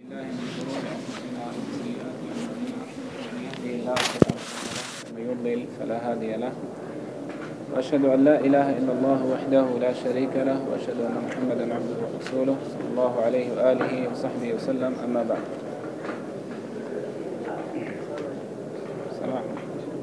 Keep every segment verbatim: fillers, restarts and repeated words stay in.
الله من شرور أنفسنا ومن سيئات أعمالنا من يهده الله فلا مضل له ومن يضلل فلا هادي له وأشهد أن لا إله إلا الله وحده لا شريك له وأشهد أن محمدا عبده ورسوله صلى الله عليه وآله وصحبه وسلم. أما بعد، السلام.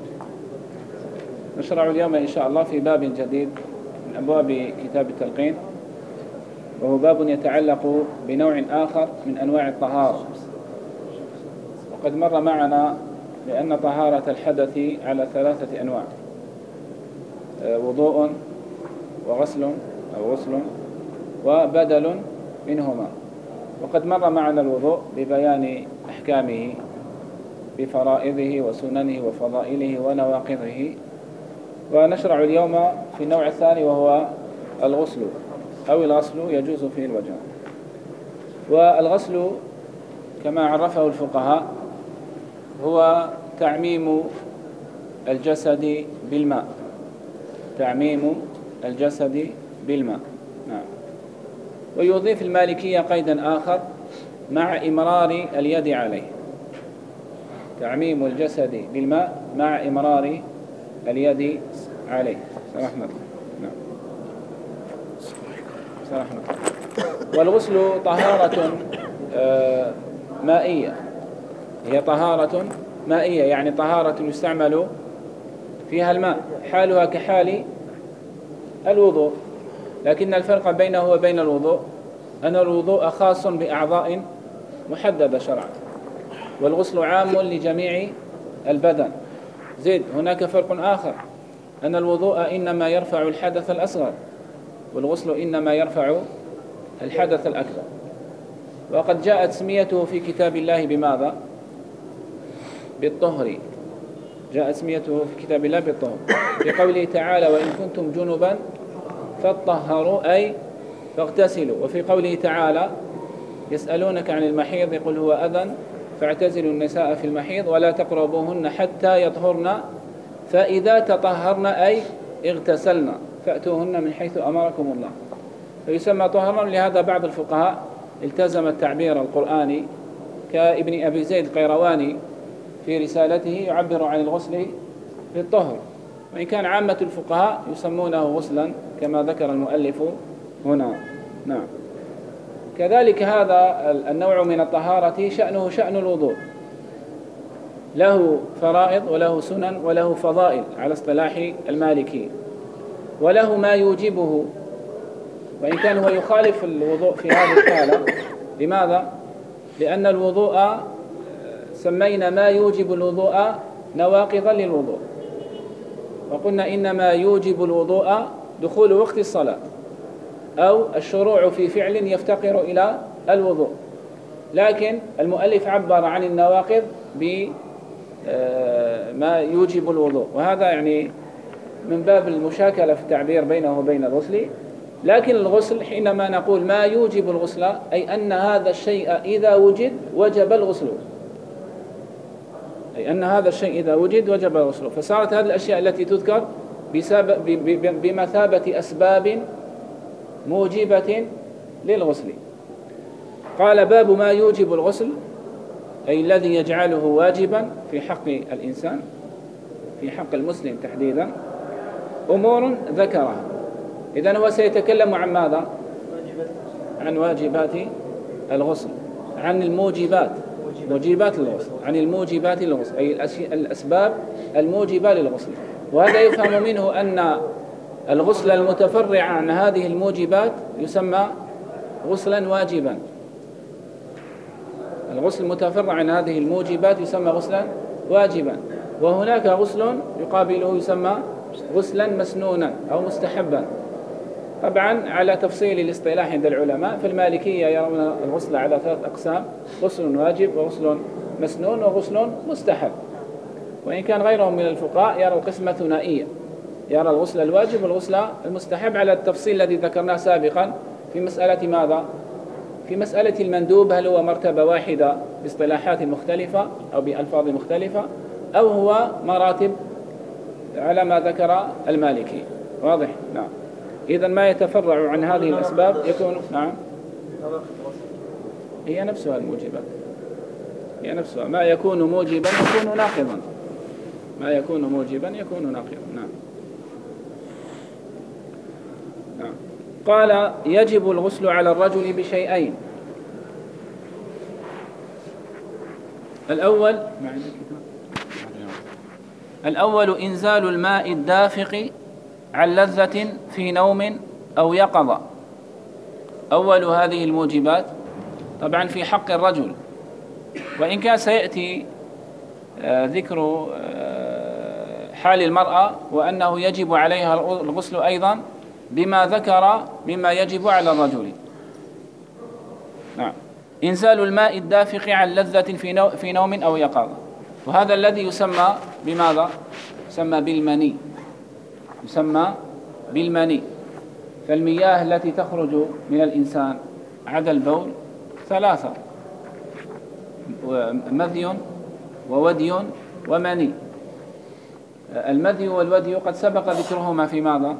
نشرع اليوم إن شاء الله في باب جديد من أبواب كتاب التلقين، وهو باب يتعلق بنوع آخر من أنواع الطهارة. وقد مر معنا بأن طهارة الحدث على ثلاثة أنواع: وضوء وغسل أو غسل وبدل منهما. وقد مر معنا الوضوء ببيان أحكامه بفرائضه وسننه وفضائله ونواقضه. ونشرع اليوم في النوع الثاني وهو الغسل أو الغسل يجوز فيه الوجه. والغسل كما عرفه الفقهاء هو تعميم الجسد بالماء، تعميم الجسد بالماء. نعم. ويضيف المالكية قيدا آخر مع إمرار اليد عليه، تعميم الجسد بالماء مع إمرار اليد عليه. سمحنا. نعم. سمحنا. والغسل طهارة مائية، هي طهارة مائية، يعني طهارة يستعمل فيها الماء، حالها كحال الوضوء. لكن الفرق بينه وبين الوضوء أن الوضوء خاص بأعضاء محددة شرعا، والغسل عام لجميع البدن. زيد، هناك فرق آخر، أن الوضوء إنما يرفع الحدث الأصغر، والغسل إنما يرفع الحدث الأكبر. وقد جاءت تسميته في كتاب الله بماذا؟ بالطهر. جاءت تسميته في كتاب الله بالطهر في قوله تعالى: وإن كنتم جنبا فاطهروا، أي فاغتسلوا. وفي قوله تعالى: يسألونك عن المحيض قل هو أذى فاعتزلوا النساء في المحيض ولا تقربوهن حتى يطهرن فإذا تطهرن أي اغتسلن فأتوهن من حيث أمركم الله. فيسمى طهرا. لهذا بعض الفقهاء التزم التعبير القرآني كابن أبي زيد القيرواني في رسالته يعبر عن الغسل بالطهر، وإن كان عامة الفقهاء يسمونه غسلا كما ذكر المؤلف هنا. نعم. كذلك هذا النوع من الطهارة شأنه شأن الوضوء، له فرائض وله سنن وله فضائل على اصطلاح المالكي، وله ما يوجبه، وإن كان هو يخالف الوضوء في هذه الحالة. لماذا؟ لأن الوضوء سمينا ما يوجب الوضوء نواقضا للوضوء، وقلنا إنما يوجب الوضوء دخول وقت الصلاة أو الشروع في فعل يفتقر إلى الوضوء. لكن المؤلف عبر عن النواقض بما يوجب الوضوء، وهذا يعني من باب المشاكلة في التعبير بينه وبين الغسل. لكن الغسل حينما نقول ما يوجب الغسل أي أن هذا الشيء إذا وجد وجب الغسل، أي أن هذا الشيء إذا وجد وجب الغسل. فصارت هذه الأشياء التي تذكر بمثابة أسباب موجبة للغسل. قال: باب ما يوجب الغسل، أي الذي يجعله واجبا في حق الإنسان، في حق المسلم تحديدا، أمور ذكرها. إذن هو سيتكلم عن ماذا؟ عن واجبات الغسل، عن الموجبات، موجبات الغسل، عن الموجبات للغسل، أي الأسباب الموجبة للغسل. وهذا يفهم منه أن الغسل المتفرع عن هذه الموجبات يسمى غسلا واجبا. الغسل المتفرع عن هذه الموجبات يسمى غسلا واجبا. وهناك غسل يقابله يسمى غسلا مسنونا أو مستحبا. طبعا على تفصيل الاصطلاح عند العلماء، فالمالكية يرون الغسل على ثلاث أقسام: غسل واجب وغسل مسنون وغسل مستحب. وإن كان غيرهم من الفقهاء يرى القسمة ثنائية، يرى الغسل الواجب والغسل المستحب على التفصيل الذي ذكرناه سابقا في مسألة ماذا؟ في مسألة المندوب، هل هو مرتبة واحدة باصطلاحات مختلفة أو بألفاظ مختلفة، أو هو مراتب على ما ذكر المالكي. واضح؟ نعم. إذن ما يتفرع عن هذه الأسباب يكون. نعم. هي نفسها الموجبات، هي نفسها ما يكون موجبا يكون ناقضا، ما يكون موجبا يكون ناقضا. نعم. نعم. قال يجب الغسل على الرجل بشيئين. الأول الأول إنزال الماء الدافق عن لذة في نوم أو يقظة. أول هذه الموجبات طبعا في حق الرجل، وإن كان سيأتي ذكر حال المرأة وأنه يجب عليها الغسل أيضا بما ذكر مما يجب على الرجل. نعم. إنزال الماء الدافق عن لذة في نوم أو يقظة، وهذا الذي يسمى بماذا؟ يسمى بالمني، يسمى بالمني. فالمياه التي تخرج من الإنسان عدا البول ثلاثة: مذي وودي ومني. المذي والودي قد سبق ذكرهما في ماذا؟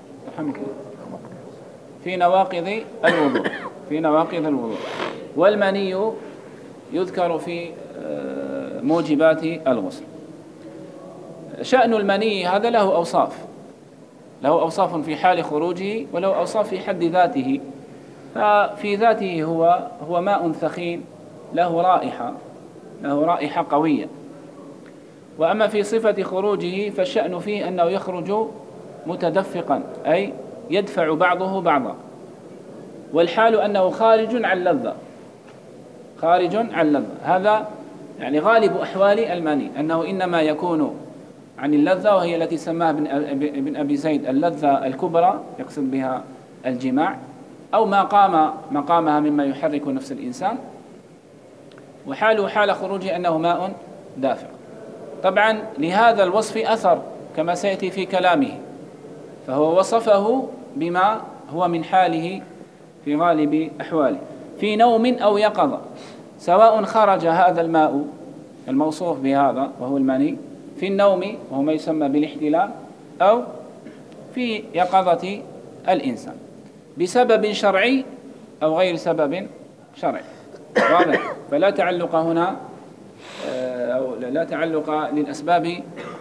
في نواقض الوضوء، في نواقض الوضوء. والمني يذكر في موجبات الغسل. شأن المني هذا له أوصاف، له أوصاف في حال خروجه وله أوصاف في حد ذاته. ففي ذاته هو هو ماء ثخين له رائحة، له رائحة قوية. وأما في صفة خروجه فالشأن فيه أنه يخرج متدفقا، أي يدفع بعضه بعضا. والحال أنه خارج عن لذة، خارج عن لذة. هذا يعني غالب أحوال المني، أنه إنما يكون عن اللذة، وهي التي سماها ابن أبي زيد اللذة الكبرى، يقصد بها الجماع، أو ما قام مقامها مما يحرك نفس الإنسان. وحاله حال خروجه أنه ماء دافع. طبعا لهذا الوصف أثر كما سيأتي في كلامه، فهو وصفه بما هو من حاله في غالب أحواله في نوم أو يقظة، سواء خرج هذا الماء الموصوف بهذا وهو المني في النوم وهو ما يسمى بالاحتلام، أو في يقظة الإنسان بسبب شرعي أو غير سبب شرعي. واضح؟ فلا تعلق هنا أو لا تعلق للأسباب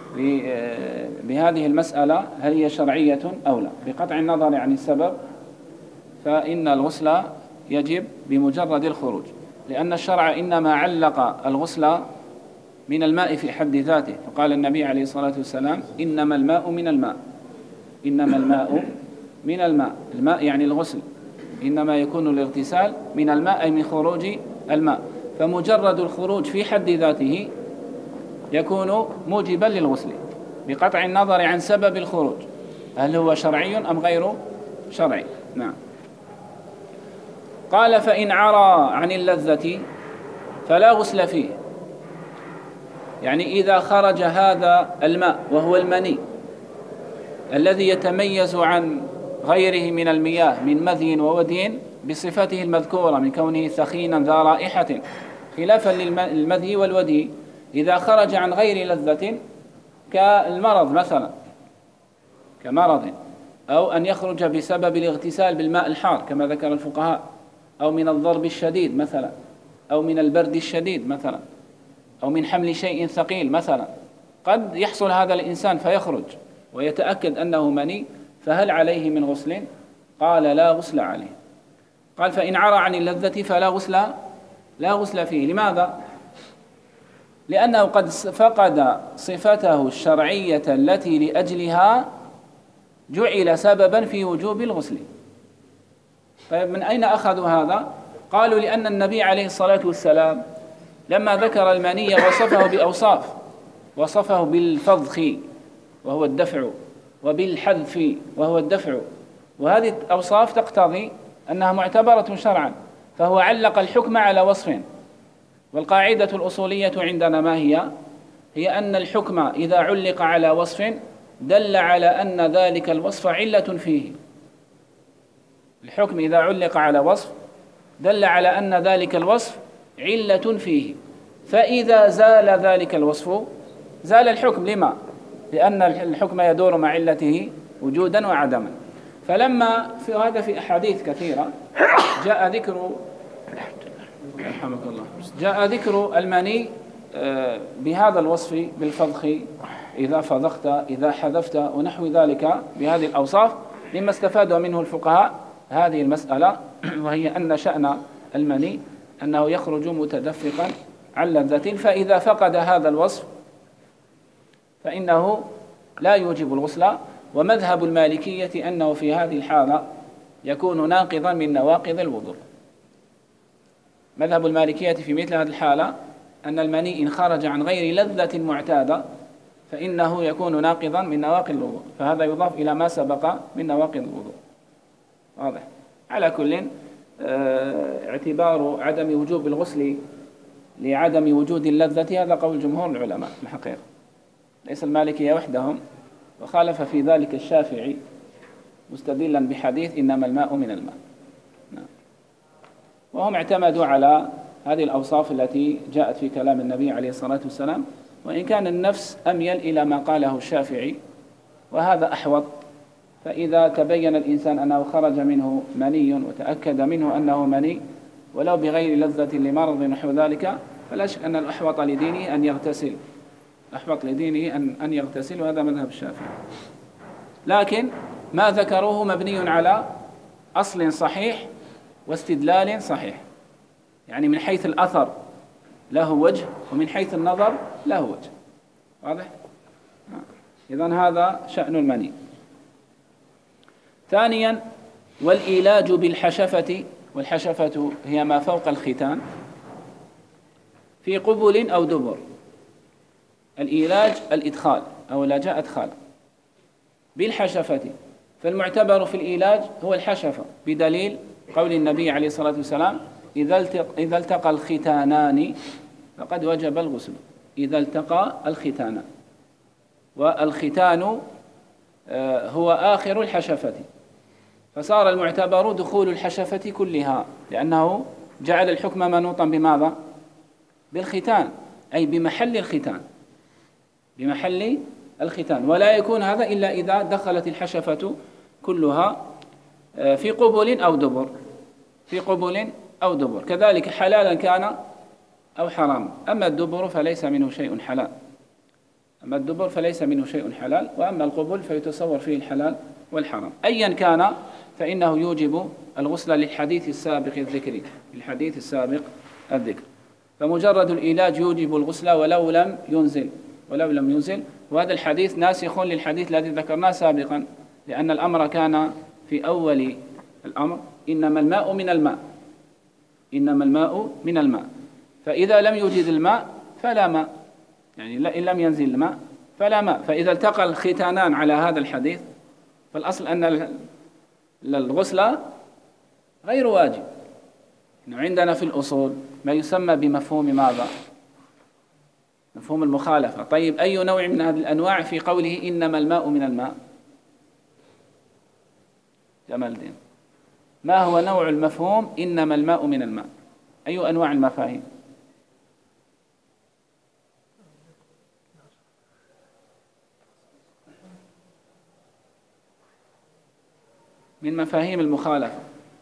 بهذه المسألة هل هي شرعية أو لا، بقطع النظر عن السبب. فإن الغسل يجب بمجرد الخروج، لأن الشرع إنما علق الغسل من الماء في حد ذاته. فقال النبي عليه الصلاة والسلام إنما الماء من الماء، إنما الماء من الماء. الماء يعني الغسل، إنما يكون الاغتسال من الماء أي من خروج الماء. فمجرد الخروج في حد ذاته يكون موجبا للغسل بقطع النظر عن سبب الخروج، هل هو شرعي أم غير شرعي. نعم. قال فإن عرى عن اللذة فلا غسل فيه. يعني إذا خرج هذا الماء وهو المني الذي يتميز عن غيره من المياه من مذي وودي بصفته المذكورة من كونه ثخينا ذا رائحة، خلافا للمذي والودي إذا خرج عن غير لذة كالمرض مثلا، كمرض، أو أن يخرج بسبب الاغتسال بالماء الحار كما ذكر الفقهاء، أو من الضرب الشديد مثلا، أو من البرد الشديد مثلا، أو من حمل شيء ثقيل مثلا. قد يحصل هذا الإنسان فيخرج ويتأكد أنه مني، فهل عليه من غسل؟ قال لا غسل عليه. قال فإن عرى عن اللذة فلا غسل لا غسل فيه. لماذا؟ لأنه قد فقد صفته الشرعية التي لأجلها جعل سببا في وجوب الغسل. طيب من أين أخذوا هذا؟ قالوا لأن النبي عليه الصلاة والسلام لما ذكر المني وصفه بأوصاف، وصفه بالفضخ وهو الدفع، وبالحذف وهو الدفع، وهذه الأوصاف تقتضي أنها معتبرة شرعا، فهو علق الحكم على وصف. والقاعدة الأصولية عندنا ما هي؟ هي أن الحكم إذا علق على وصف دل على أن ذلك الوصف علة فيه. الحكم إذا علق على وصف دل على أن ذلك الوصف علة فيه، فإذا زال ذلك الوصف زال الحكم. لما؟ لأن الحكم يدور مع علته وجودا وعدما. فلما في هذا في أحاديث كثيرة جاء ذكر رحمك الله. جاء ذكر المني بهذا الوصف بالفضخ، إذا فضخت، إذا حذفت ونحو ذلك بهذه الأوصاف، مما استفاد منه الفقهاء هذه المسألة، وهي أن شأن المني أنه يخرج متدفقا عن لذة، فإذا فقد هذا الوصف فإنه لا يوجب الغسل. ومذهب المالكية أنه في هذه الحالة يكون ناقضا من نواقض الوضوء. مذهب المالكية في مثل هذه الحالة أن المني إن خرج عن غير لذة معتادة فإنه يكون ناقضا من نواقض الوضوء، فهذا يضاف إلى ما سبق من نواقض الوضوء. واضح؟ على كل اعتبار عدم وجوب الغسل لعدم وجود اللذة هذا قول جمهور العلماء الحقيقة، ليس المالكية وحدهم، وخالف في ذلك الشافعي مستدلا بحديث إنما الماء من الماء. نعم. وهم اعتمدوا على هذه الأوصاف التي جاءت في كلام النبي عليه الصلاة والسلام، وإن كان النفس أميل إلى ما قاله الشافعي وهذا أحوط. فإذا تبين الإنسان أنه خرج منه مني وتأكد منه أنه مني ولو بغير لذة لمرض نحو ذلك، فلا شك أن الأحوط لدينه أن يغتسل، أحوط لدينه أن أن يغتسل، وهذا مذهب الشافعي. لكن ما ذكروه مبني على أصل صحيح واستدلال صحيح، يعني من حيث الأثر له وجه ومن حيث النظر له وجه. واضح؟ إذن هذا شأن المني. ثانيا، والإيلاج بالحشفة، والحشفة هي ما فوق الختان، في قبل أو دبر. الإيلاج الإدخال أو لا جاء أدخال بالحشفة، فالمعتبر في الإيلاج هو الحشفة بدليل قول النبي عليه الصلاة والسلام إذا التقى الختانان فقد وجب الغسل. إذا التقى الختانان، والختان هو آخر الحشفة، فصار المعتبر دخول الحشفة كلها، لأنه جعل الحكم منوطا بماذا؟ بالختان، أي بمحل الختان، بمحل الختان. ولا يكون هذا إلا إذا دخلت الحشفة كلها في قبل أو دبر، في قبل أو دبر، كذلك حلالا كان أو حراما. أما الدبر فليس منه شيء حلال، أما الدبر فليس منه شيء حلال، وأما القبل فيتصور فيه الحلال والحرام. أيا كان فإنه يوجب الغسل للحديث السابق الذكري، للحديث السابق الذكر. فمجرد الإيلاج يوجب الغسل ولو لم ينزل، ولو لم ينزل. وهذا الحديث ناسخ للحديث الذي ذكرناه سابقا، لأن الأمر كان في أول الأمر إنما الماء من الماء، إنما الماء من الماء، فإذا لم يوجد الماء فلا ماء، يعني إن لم ينزل الماء فلا ماء. فإذا التقى الختانان على هذا الحديث فالأصل أن الغسل غير واجب. عندنا في الأصول ما يسمى بمفهوم ماذا؟ مفهوم المخالفة. طيب أي نوع من هذه الأنواع في قوله إنما الماء من الماء؟ جمال الدين، ما هو نوع المفهوم إنما الماء من الماء؟ أي أنواع المفاهيم؟ من مفاهيم المخالفة،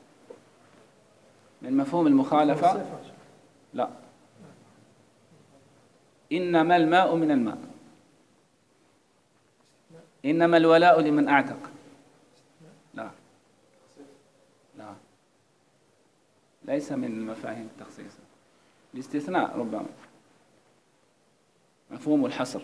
من مفهوم المخالفة. لا، إنما الماء من الماء، إنما الولاء لمن أعتق. لا لا، ليس من مفاهيم التخصيص. الاستثناء ربما مفهوم الحصر،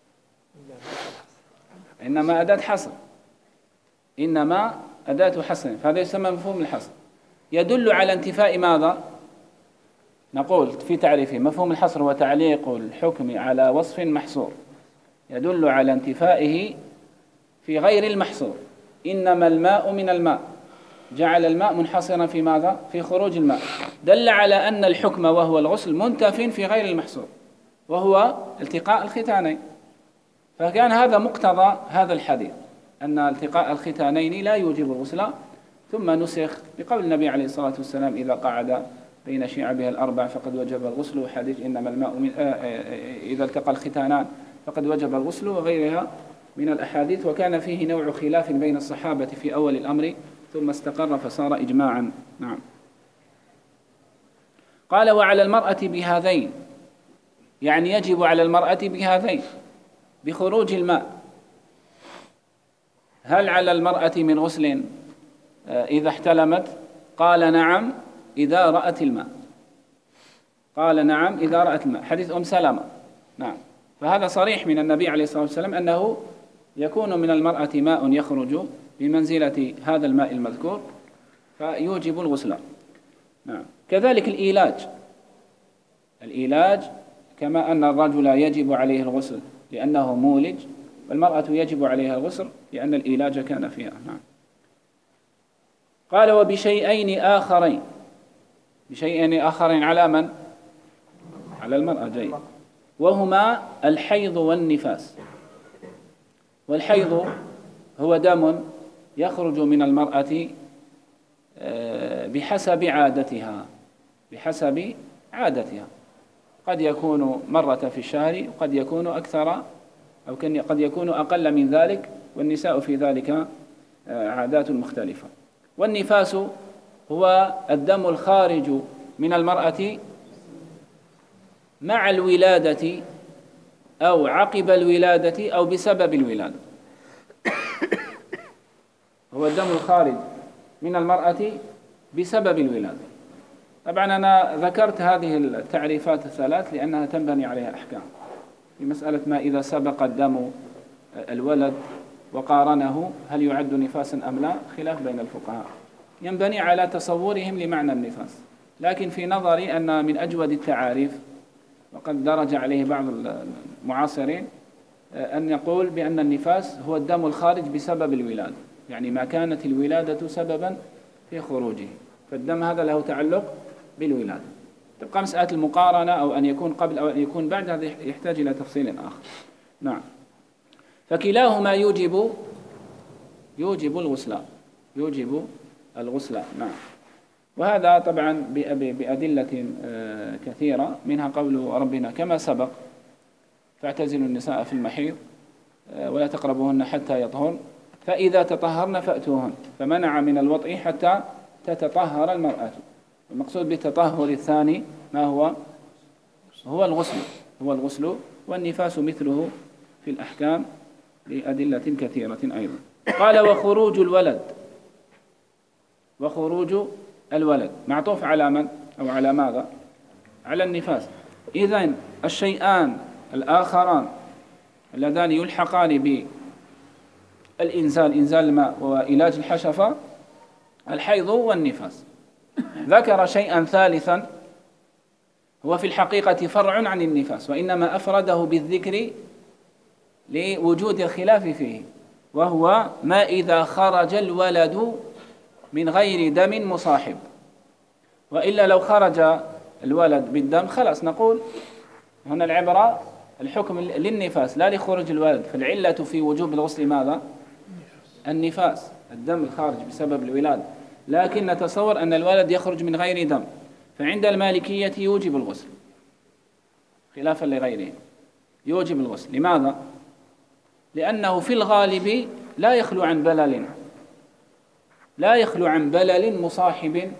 إنما أداة حصر، إنما أداة حصر، فهذا يسمى مفهوم الحصر. يدل على انتفاء ماذا؟ نقول في تعريفه مفهوم الحصر هو تعليق الحكم على وصف محصور، يدل على انتفائه في غير المحصور. إنما الماء من الماء، جعل الماء منحصرا في ماذا؟ في خروج الماء، دل على أن الحكم وهو الغسل منتف في غير المحصور، وهو التقاء الختانين. فكان هذا مقتضى هذا الحديث، أن التقاء الختانين لا يوجب الغسل، ثم نسخ بقول النبي عليه الصلاة والسلام إذا قعد بين شعبها الأربع فقد وجب الغسل، وحديث إنما الماء من آه إذا التقى الختانان فقد وجب الغسل، وغيرها من الأحاديث. وكان فيه نوع خلاف بين الصحابة في أول الأمر، ثم استقر فصار إجماعا. نعم. قال وعلى المرأة بهذين، يعني يجب على المرأة بهذين بخروج الماء. هل على المرأة من غسل إذا احتلمت؟ قال نعم إذا رأت الماء، قال نعم إذا رأت الماء، حديث أم سلمة. نعم، فهذا صريح من النبي عليه الصلاة والسلام أنه يكون من المرأة ماء يخرج بمنزلة هذا الماء المذكور فيوجب الغسل. نعم. كذلك الإيلاج، الإيلاج كما أن الرجل يجب عليه الغسل لأنه مولج، والمرأة يجب عليها الغسل لأن الإيلاج كان فيها. نعم. قال وبشيئين آخرين، بشيئين آخرين على من؟ على المرأة. جيد. وهما الحيض والنفاس. والحيض هو دم يخرج من المرأة بحسب عادتها، بحسب عادتها، قد يكون مرة في الشهر وقد يكون أكثر أو قد يكون أقل من ذلك، والنساء في ذلك عادات مختلفة. والنفاس هو الدم الخارج من المرأة مع الولادة أو عقب الولادة أو بسبب الولادة. هو الدم الخارج من المرأة بسبب الولادة. طبعا أنا ذكرت هذه التعريفات الثلاث لأنها تنبني عليها أحكام في مسألة ما إذا سبق الدم الولد وقارنه هل يعد نفاسا أم لا، خلاف بين الفقهاء ينبني على تصورهم لمعنى النفاس. لكن في نظري أن من أجود التعاريف وقد درج عليه بعض المعاصرين أن يقول بأن النفاس هو الدم الخارج بسبب الولادة، يعني ما كانت الولادة سببا في خروجه، فالدم هذا له تعلق بالولادة. تبقى مسألة المقارنة أو أن يكون قبل أو أن يكون بعد، هذا يحتاج إلى تفصيل آخر. نعم. فكلاهما يوجب يوجب الغسل، يوجب الغسل. نعم. وهذا طبعا بأدلة كثيرة، منها قول ربنا كما سبق فاعتزلوا النساء في المحيض ولا تقربوهن حتى يطهرن فإذا تطهرن فأتوهن، فمنع من الوطء حتى تتطهر المرأة. المقصود بالتطهر الثاني ما هو؟ هو الغسل، هو الغسل. والنفاس مثله في الأحكام لأدلة كثيرة أيضا. قال وخروج الولد، وخروج الولد معطوف على من أو على ماذا؟ على النفاس. إذن الشيئان الآخران اللذان يلحقان بالإنزال، إنزال الماء وإيلاج الحشفة، الحيض والنفاس. ذكر شيئا ثالثا هو في الحقيقة فرع عن النفاس، وإنما أفرده بالذكر لوجود الخلاف فيه، وهو ما إذا خرج الولد من غير دم مصاحب. وإلا لو خرج الولد بالدم خلاص نقول هنا العبرة الحكم للنفاس لا لخروج الولد، فالعلة في وجوب الغسل ماذا؟ النفاس، الدم الخارج بسبب الولادة. لكن نتصور أن الولد يخرج من غير دم، فعند المالكية يوجب الغسل خلافا لغيره، يوجب الغسل. لماذا؟ لأنه في الغالب لا يخلو عن بلل، لا يخلو عن بلل مصاحب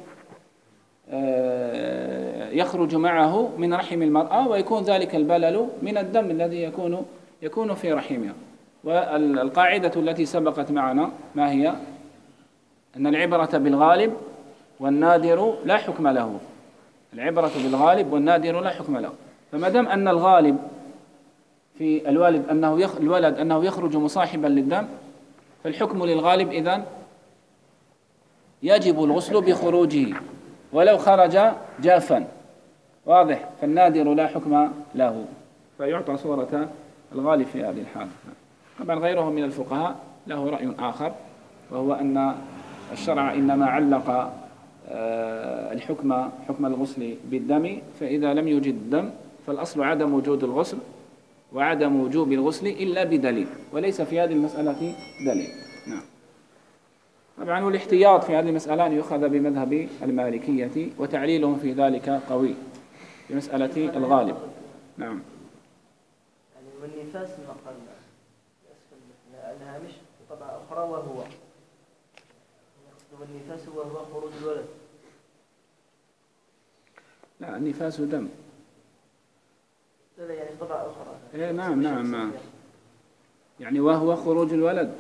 يخرج معه من رحم المرأة، ويكون ذلك البلل من الدم الذي يكون يكون في رحمها. والقاعدة التي سبقت معنا ما هي؟ أن العبرة بالغالب والنادر لا حكم له، العبرة بالغالب والنادر لا حكم له. فما دام أن الغالب في الوالد أنه يخ... الولد أنه يخرج مصاحبا للدم، فالحكم للغالب إذن يجب الغسل بخروجه ولو خرج جافا، واضح؟ فالنادر لا حكم له، فيعطى صورة الغالب في هذه الحالة. طبعا غيره من الفقهاء له رأي آخر، وهو أن الشرع إنما علق الحكم حكم الغسل بالدم، فإذا لم يوجد الدم فالأصل عدم وجود الغسل وعدم وجوب الغسل إلا بدليل، وليس في هذه المسألة دليل. نعم. طبعا والاحتياط في هذه المسألة أن يؤخذ بمذهب المالكية، وتعليلهم في ذلك قوي في مسألة الغالب. نعم. يعني والنفاس مقال الهامش بطبعة أخرى، وهو والنفاس وهو خروج الولد. لا، النفاس دم. لا يعني طبعة أخرى. إيه نعم نعم نعم. يعني وهو خروج الولد.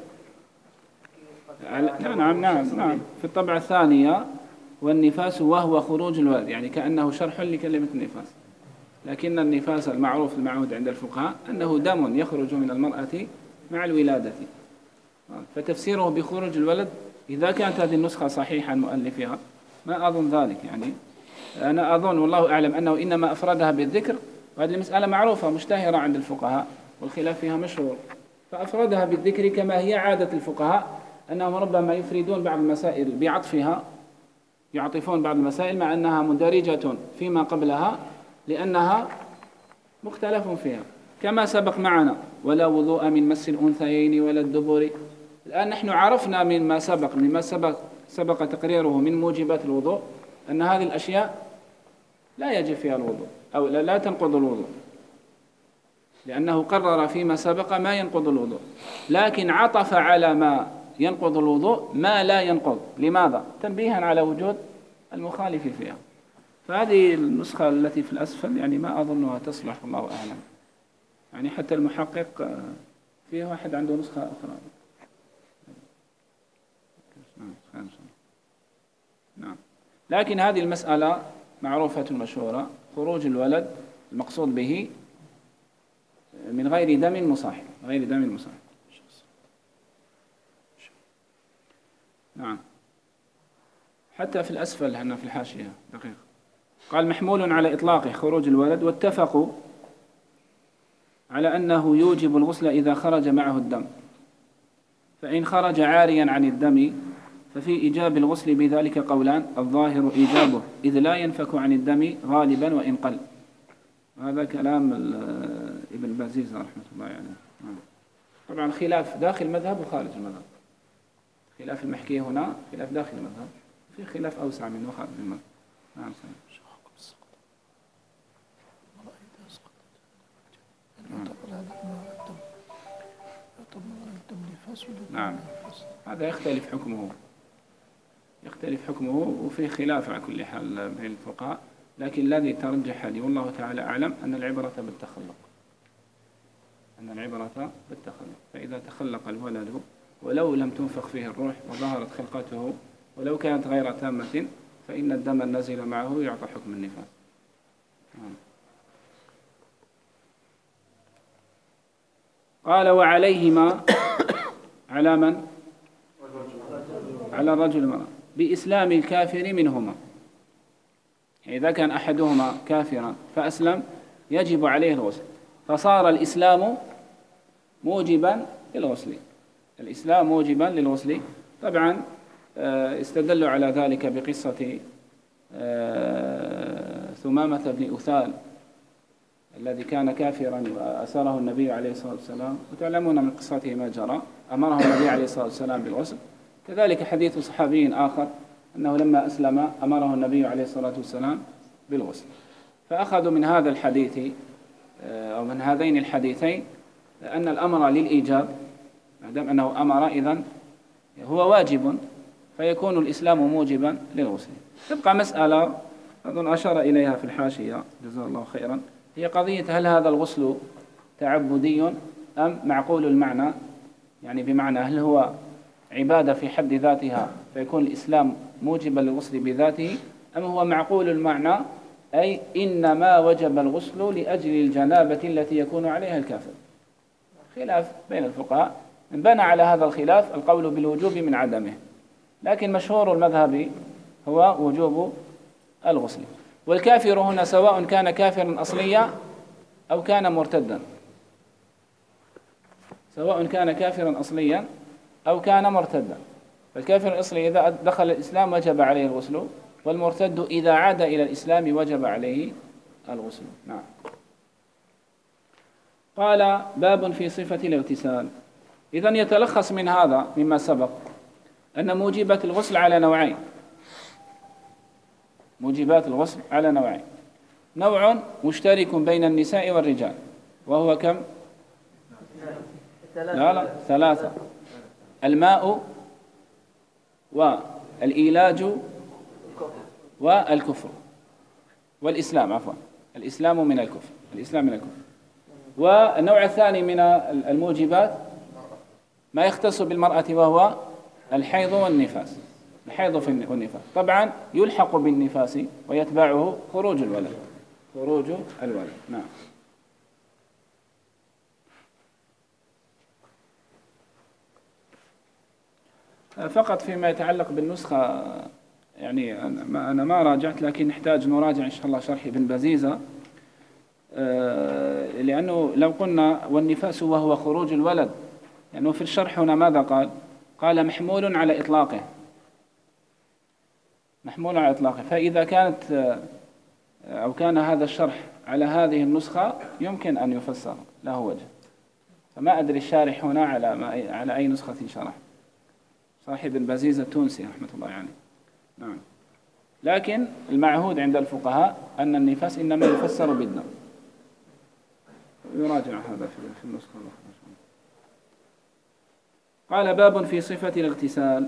نعم نعم نعم نعم في الطبعة الثانية، والنفاس وهو خروج الولد، يعني كأنه شرح لكلمة النفاس. لكن النفاس المعروف المعهود عند الفقهاء أنه دم يخرج من المرأة مع الولادة. فتفسيره بخروج الولد إذا كانت هذه النسخة صحيحة مؤلفها، ما أظن ذلك. يعني أنا أظن والله أعلم أنه إنما أفردها بالذكر، وهذه المسألة معروفة مشتهرة عند الفقهاء والخلاف فيها مشهور، فأفردها بالذكر كما هي عادة الفقهاء، أنهم ربما يفردون بعض المسائل بعطفها، يعطفون بعض المسائل مع أنها مندرجة فيما قبلها لأنها مختلف فيها، كما سبق معنا: ولا وضوء من مس الأنثيين ولا الدبر. الآن نحن عرفنا مما سبق مما سبق سبق تقريره من موجبات الوضوء أن هذه الأشياء لا يجب فيها الوضوء أو لا تنقض الوضوء، لأنه قرر فيما سبق ما ينقض الوضوء، لكن عطف على ما ينقض الوضوء ما لا ينقض. لماذا؟ تنبيها على وجود المخالف فيها. فهذه النسخة التي في الأسفل يعني ما أظنها تصلح، الله أعلم. يعني حتى المحقق فيه واحد عنده نسخة أخرى. نعم. لكن هذه المسألة معروفة مشهورة: خروج الولد المقصود به من غير دم مصاحب، غير دم مصاحب. نعم. حتى في الأسفل هنا في الحاشية دقيقة قال: محمول على إطلاقه خروج الولد، واتفقوا على أنه يوجب الغسل إذا خرج معه الدم، فإن خرج عاريا عن الدم ففي إيجاب الغسل بذلك قولان: الظاهر إيجابه إذ لا ينفك عن الدم غالبا وإن قل. هذا كلام ابن بازيز رحمة الله عليه. يعني. طبعا خلاف داخل المذهب وخارج المذهب، خلاف المحكي هنا خلاف داخل المذهب، في خلاف أوسع منه خارج المذهب. نعم سلام. نعم. هذا يختلف حكمه يختلف حكمه وفي خلاف على كل حال بين الفقهاء، لكن الذي ترجح لي والله تعالى أعلم أن العبرة بالتخلق، أن العبرة بالتخلق. فإذا تخلق الولد ولو لم تنفخ فيه الروح وظهرت خلقته ولو كانت غير تامة فإن الدم النازل معه يعطى حكم النفاس. قال: وعليهما على من؟ على الرجل المرأة بإسلام الكافر منهما. إذا كان أحدهما كافرا فأسلم يجب عليه الغسل، فصار الإسلام موجبا للغسل، الإسلام موجبا للغسل. طبعا استدلوا على ذلك بقصة ثمامة بن أثال الذي كان كافرا وأسره النبي عليه الصلاة والسلام، وتعلمون من قصته ما جرى، أمره النبي عليه الصلاة والسلام بالغسل. كذلك حديث صحابي آخر أنه لما أسلم أمره النبي عليه الصلاة والسلام بالغسل. فأخذوا من هذا الحديث أو من هذين الحديثين أن الأمر للإيجاب، ما دام أنه أمر إذن هو واجب، فيكون الإسلام موجبا للغسل. تبقى مسألة أظن أشار إليها في الحاشية جزاه الله خيرا، هي قضية: هل هذا الغسل تعبدي أم معقول المعنى؟ يعني بمعنى هل هو عبادة في حد ذاتها فيكون الإسلام موجبا للغسل بذاته، أم هو معقول المعنى أي إنما وجب الغسل لأجل الجنابة التي يكون عليها الكافر؟ خلاف بين الفقهاء، من بنى على هذا الخلاف القول بالوجوب من عدمه، لكن مشهور المذهب هو وجوب الغسل. والكافر هنا سواء كان كافرا أصليا أو كان مرتدا، سواء كان كافرا أصليا أو كان مرتدا. فالكافر الأصلي إذا دخل الإسلام وجب عليه الغسل، والمرتد إذا عاد إلى الإسلام وجب عليه الغسل. نعم. قال: باب في صفة الاغتسال. إذن يتلخص من هذا مما سبق أن موجبات الغسل على نوعين، موجبات الغسل على نوعين: نوع مشترك بين النساء والرجال وهو كم؟ لا لا ثلاثة: الماء والإيلاج والكفر. والإسلام عفوا الإسلام من الكفر الإسلام من الكفر. والنوع الثاني من الموجبات ما يختص بالمرأة وهو الحيض والنفاس. الحيض والنفاس طبعا يلحق بالنفاس ويتبعه خروج الولد خروج الولد. نعم. فقط فيما يتعلق بالنسخة يعني أنا ما راجعت، لكن نحتاج نراجع إن شاء الله شرح ابن بزيزة، لأنه لو قلنا والنفاس وهو خروج الولد، لأنه في الشرح هنا ماذا قال؟ قال محمول على إطلاقه محمول على إطلاقه. فإذا كانت أو كان هذا الشرح على هذه النسخة يمكن أن يفسر له وجه، فما أدري الشارح هنا على ما على أي نسخة شرح. صاحب ابن بزيزة التونسي رحمة الله عليه. يعني. نعم. لكن المعهود عند الفقهاء أن النفاس إنما يفسر بالدم. يراجع هذا في النسخة الأخرى. قال باب في صفة الاغتسال.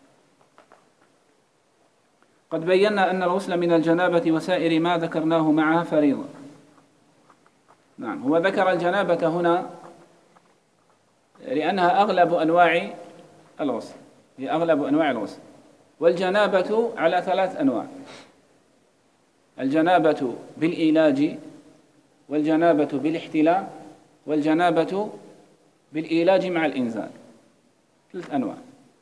قد بينا أن الغسل من الجنابة وسائر ما ذكرناه معها فريضة. نعم. هو ذكر الجنابة هنا لأنها أغلب أنواع الغسل، هي أغلب أنواع الغسل. والجنابة على ثلاث أنواع: الجنابة بالإيلاج، والجنابة بالاحتلام، والجنابة بالإيلاج مع الإنزال. ثلاث أنواع: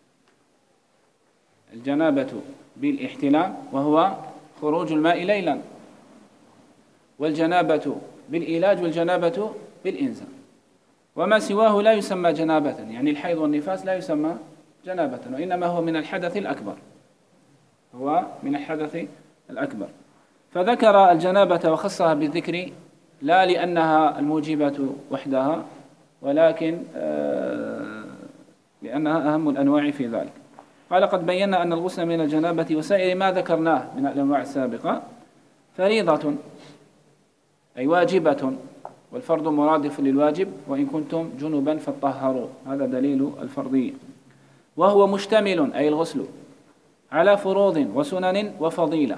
الجنابة بالاحتلام وهو خروج الماء ليلا، والجنابة بالإيلاج، والجنابة بالإنزال. وما سواه لا يسمى جنابة، يعني الحيض والنفاس لا يسمى جنابة، وإنما هو من الحدث الأكبر هو من الحدث الأكبر. فذكر الجنابة وخصها بالذكر لا لأنها الموجبة وحدها، ولكن لأنها أهم الأنواع في ذلك. قال قد بينا أن الغسل من الجنابة وسائر ما ذكرناه من الأنواع السابقة فريضة أي واجبة، والفرض مرادف للواجب، وإن كنتم جنبا فطهروا، هذا دليل الفرضية. وهو مشتمل أي الغسل على فروض وسنن وفضيلة،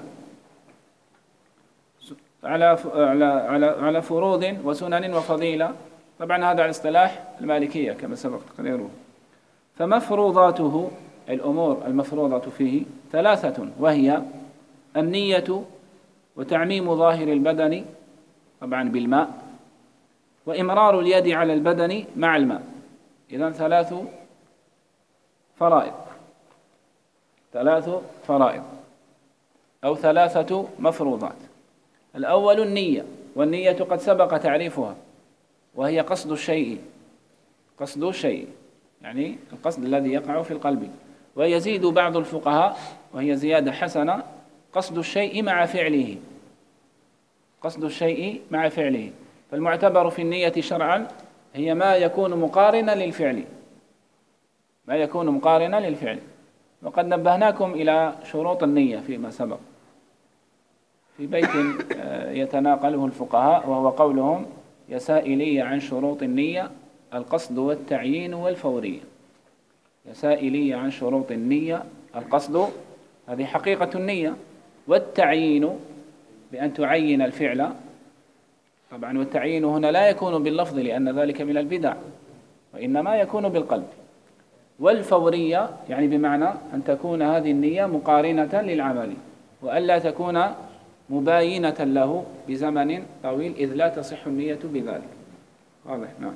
على على على على فروض وسنن وفضيلة. طبعا هذا على اصطلاح المالكية كما سبق تقريره. فمفروضاته الأمور المفروضة فيه ثلاثة، وهي النية، وتعميم ظاهر البدن طبعا بالماء، وإمرار اليد على البدن مع الماء. إذن ثلاث فرائض ثلاث فرائض أو ثلاثة مفروضات. الأول النية، والنية قد سبق تعريفها، وهي قصد الشيء قصد الشيء يعني القصد الذي يقع في القلب. ويزيد بعض الفقهاء، وهي زيادة حسنة، قصد الشيء مع فعله قصد الشيء مع فعله. فالمعتبر في النية شرعا هي ما يكون مقارنا للفعل ما يكون مقارنا للفعل وقد نبهناكم إلى شروط النية فيما سبق في بيت يتناقله الفقهاء، وهو قولهم: يا سائلي عن شروط النية القصد والتعيين والفورية. يا سائلي عن شروط النية القصد، هذه حقيقة النية، والتعيين بأن تعين الفعل. طبعا والتعيين هنا لا يكون باللفظ لأن ذلك من البدع، وإنما يكون بالقلب. والفورية يعني بمعنى أن تكون هذه النية مقارنة للعمل، وألا تكون مباينة له بزمن طويل، إذ لا تصح النية بذلك. واضح؟ نعم.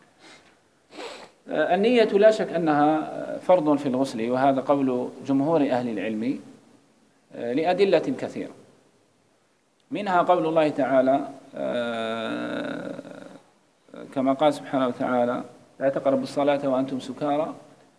النية لا شك أنها فرض في الغسل، وهذا قول جمهور أهل العلم لأدلة كثيرة، منها قول الله تعالى كما قال سبحانه وتعالى: لا تقربوا الصلاة وأنتم سكارى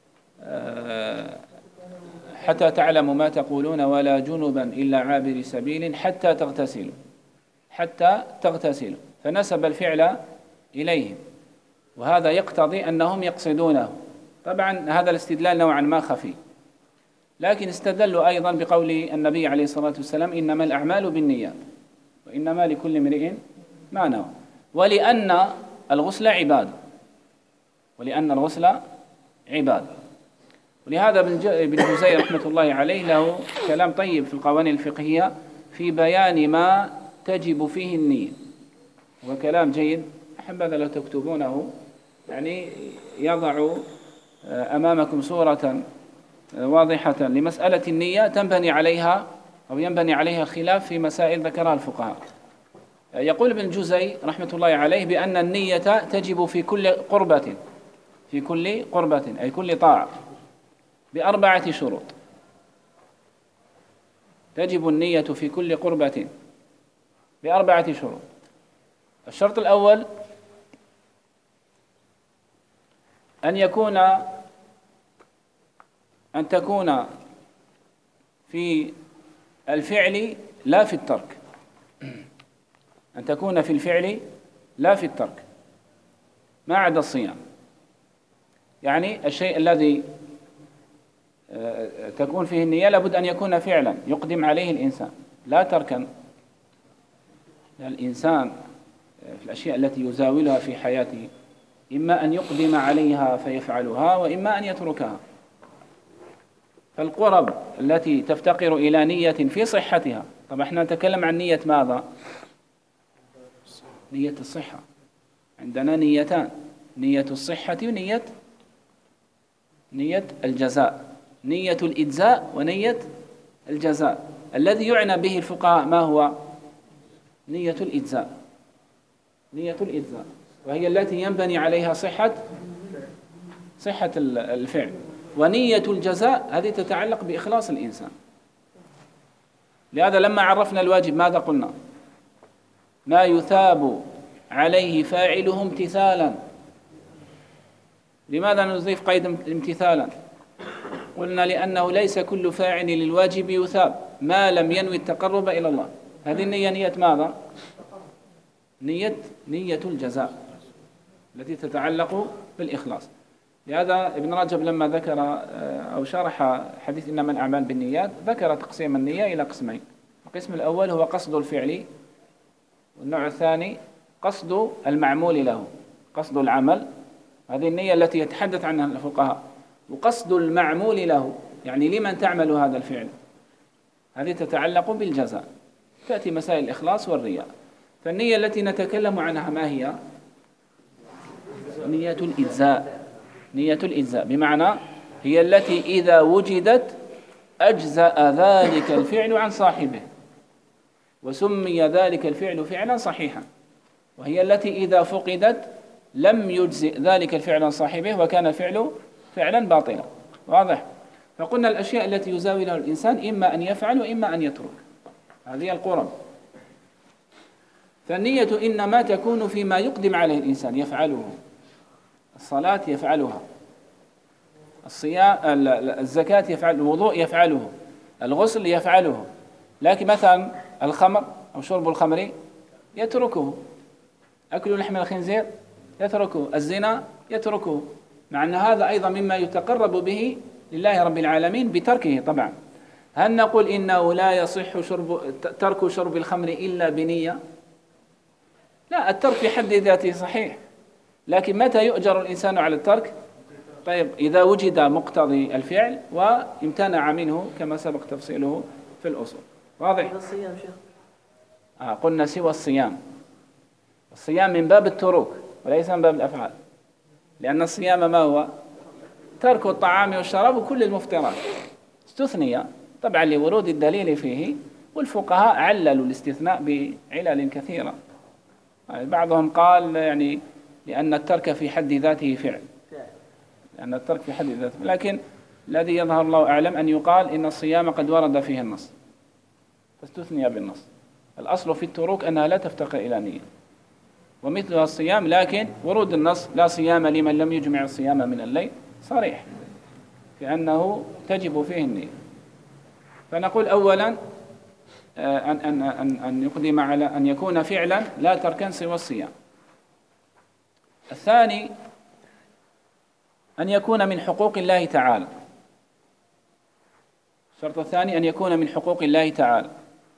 حتى تعلموا ما تقولون ولا جنبا إلا عابر سبيل حتى تغتسلوا حتى تغتسلوا فنسب الفعل إليهم، وهذا يقتضي أنهم يقصدونه. طبعا هذا الاستدلال نوعا ما خفي، لكن استدلوا أيضا بقول النبي عليه الصلاة والسلام: إنما الأعمال بالنيات وإنما لكل امرئ ما نوى. ولأن الغسل عبادة ولأن الغسل عبادة ولهذا ابن جزي رحمة الله عليه له كلام طيب في القوانين الفقهية في بيان ما تجب فيه النية. وكلام جيد، حبذا لو تكتبونه، يعني يضع أمامكم صورة واضحة لمسألة النية تنبني عليها أو ينبني عليها خلاف في مسائل ذكرها الفقهاء. يقول ابن الجزي رحمة الله عليه بأن النية تجب في كل قربة، في كل قربة أي كل طاعة، بأربعة شروط. تجب النية في كل قربة بأربعة شروط. الشرط الأول أن يكون أن تكون في الفعل لا في الترك، أن تكون في الفعل لا في الترك ما عدا الصيام. يعني الشيء الذي تكون فيه النية لابد أن يكون فعلا يقدم عليه الإنسان لا تركا. الإنسان في الأشياء التي يزاولها في حياته إما أن يقدم عليها فيفعلها وإما أن يتركها. فالقرب التي تفتقر إلى نية في صحتها، طبعا احنا نتكلم عن نية ماذا؟ نية الصحة. عندنا نيتان، نية الصحة ونية نية الجزاء، نية الإجزاء ونية الجزاء. الذي يعنى به الفقهاء ما هو؟ نية الإجزاء، نية الإجزاء، وهي التي ينبني عليها صحة صحة الفعل. ونية الجزاء هذه تتعلق بإخلاص الإنسان. لهذا لما عرفنا الواجب ماذا قلنا؟ ما يثاب عليه فاعله امتثالا. لماذا نضيف قيد امتثالا؟ قلنا لأنه ليس كل فاعل للواجب يثاب ما لم ينوي التقرب إلى الله. هذه النية نية ماذا؟ نية نية الجزاء التي تتعلق بالإخلاص. لهذا ابن رجب لما ذكر أو شرح حديث إنما الأعمال بالنيات ذكر تقسيم النية إلى قسمين. القسم الأول هو قصد الفعل، والنوع الثاني قصد المعمول له، قصد العمل، هذه النية التي يتحدث عنها الفقهاء. وقصد المعمول له يعني لمن تعمل هذا الفعل، هذه تتعلق بالجزاء. تأتي مسائل الإخلاص والرياء. فالنية التي نتكلم عنها ما هي؟ نية الإجزاء. نية الإجزاء بمعنى هي التي إذا وجدت أجزأ ذلك الفعل عن صاحبه، وسمي ذلك الفعل فعلا صحيحا. وهي التي إذا فقدت لم يجزئ ذلك الفعل عن صاحبه وكان الفعل فعلا باطلا. واضح؟ فقلنا الأشياء التي يزاولها الإنسان إما أن يفعل وإما أن يترك، هذه القرب. فالنية إنما تكون فيما يقدم عليه الإنسان يفعله. الصلاة يفعلها، الصيام الزكاة يفعل، الوضوء يفعله، الغسل يفعله. لكن مثلا الخمر أو شرب الخمر يتركه، أكل لحم الخنزير يتركه، الزنا يتركه، مع أن هذا أيضا مما يتقرب به لله رب العالمين بتركه. طبعا هل نقول إنه لا يصح شرب ترك شرب الخمر إلا بنية؟ لا، الترك في حد ذاته صحيح، لكن متى يؤجر الإنسان على الترك؟ طيب إذا وجد مقتضي الفعل وامتنع منه كما سبق تفصيله في الأصول. واضح؟ الصيام شيخ. آه قلنا سوى الصيام. الصيام من باب التروك وليس من باب الأفعال، لأن الصيام ما هو؟ ترك الطعام والشراب وكل المفطرات. استثني طبعا لورود الدليل فيه، والفقهاء عللوا الاستثناء بعلل كثيرة. يعني بعضهم قال يعني لأن الترك في حد ذاته فعل، لأن الترك في حد ذاته، لكن الذي يظهر الله أعلم أن يقال إن الصيام قد ورد فيه النص فاستثني بالنص. الأصل في التروك أنها لا تفتقر إلى نية، ومثلها الصيام، لكن ورود النص لا صيام لمن لم يجمع الصيام من الليل صريح كأنه تجب فيه النية. فنقول أولا أن أن أن أن يقدم على أن يكون فعلا لا تركا سوى الصيام. الثاني أن يكون من حقوق الله تعالى. الشرط الثاني أن يكون من حقوق الله تعالى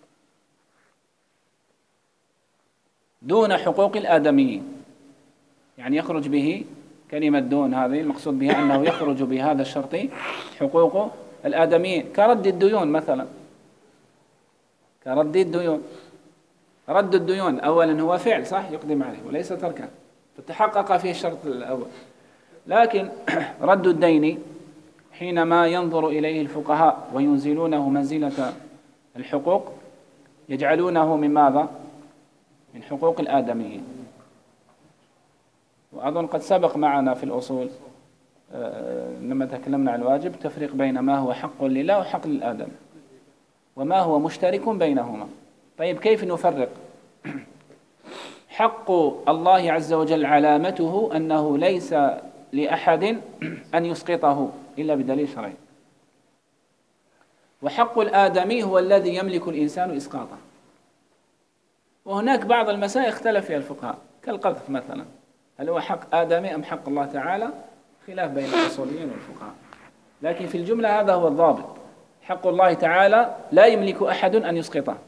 دون حقوق الآدميين. يعني يخرج به كلمة دون، هذه المقصود بها أنه يخرج بهذا الشرط حقوق الآدميين، كرد الديون مثلا، كرد الديون. رد الديون أولا هو فعل صح يقدم عليه وليس تركا، فتحقق فيه الشرط الأول. لكن رد الدين حينما ينظر إليه الفقهاء وينزلونه منزلة الحقوق يجعلونه من ماذا؟ من حقوق الآدميين. وأظن قد سبق معنا في الأصول لما تكلمنا عن الواجب تفريق بين ما هو حق لله وحق للآدم وما هو مشترك بينهما. طيب كيف نفرق؟ حق الله عز وجل علامته أنه ليس لأحد أن يسقطه إلا بدليل شرعي، وحق الآدمي هو الذي يملك الإنسان إسقاطه. وهناك بعض المسائل اختلف فيها الفقهاء كالقذف مثلا، هل هو حق آدمي أم حق الله تعالى؟ خلاف بين الأصوليين والفقهاء، لكن في الجملة هذا هو الضابط، حق الله تعالى لا يملك أحد أن يسقطه،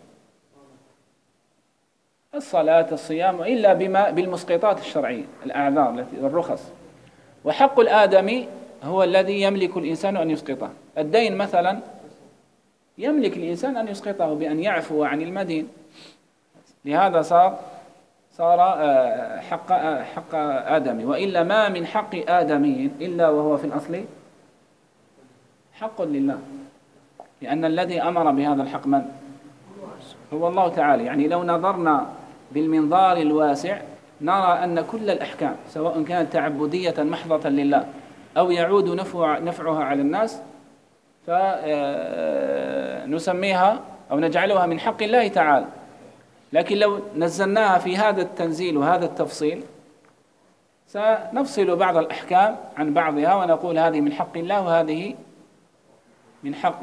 الصلاة الصيام إلا بما بالمسقطات الشرعية الأعذار التي الرخص. وحق الآدمي هو الذي يملك الإنسان أن يسقطه، الدين مثلا يملك الإنسان أن يسقطه بأن يعفو عن المدين، لهذا صار صار حق حق آدمي، وإلا ما من حق آدمي إلا وهو في الأصل حق لله، لأن الذي أمر بهذا الحق من؟ هو الله تعالى. يعني لو نظرنا بالمنظار الواسع نرى أن كل الأحكام سواء كانت تعبدية محضة لله أو يعود نفع نفعها على الناس فنسميها أو نجعلها من حق الله تعالى. لكن لو نزلناها في هذا التنزيل وهذا التفصيل سنفصل بعض الأحكام عن بعضها ونقول هذه من حق الله وهذه من حق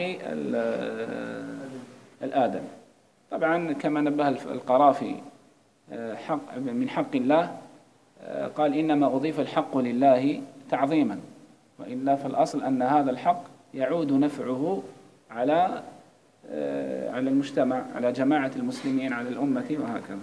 الآدم. طبعا كما نبه القرافي حق من حق الله قال إنما أضيف الحق لله تعظيما، وإلا في الأصل أن هذا الحق يعود نفعه على على المجتمع، على جماعة المسلمين، على الأمة وهكذا.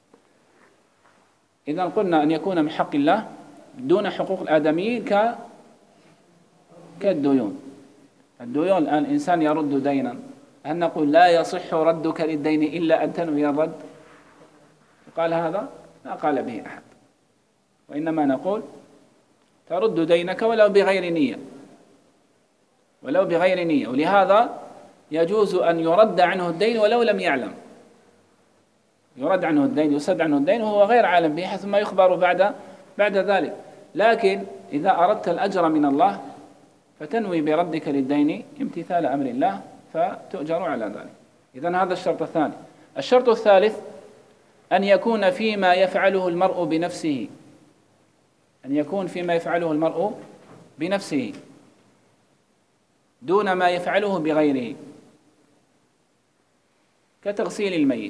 إذا قلنا أن يكون من حق الله دون حقوق الآدميين ك كالديون. الديون الآن إنسان يرد دينا، هل نقول لا يصح ردك للدين إلا أن تنوي الرد؟ قال هذا لا قال به أحد، وإنما نقول ترد دينك ولو بغير نية، ولو بغير نية. ولهذا يجوز أن يرد عنه الدين ولو لم يعلم، يرد عنه الدين يسد عنه الدين وهو غير عالم به ثم يخبر بعد بعد ذلك. لكن إذا أردت الأجر من الله فتنوي بردك للدين امتثال أمر الله فتؤجر على ذلك. إذن هذا الشرط الثاني. الشرط الثالث أن يكون فيما يفعله المرء بنفسه، أن يكون فيما يفعله المرء بنفسه دون ما يفعله بغيره، كتغسيل الميت.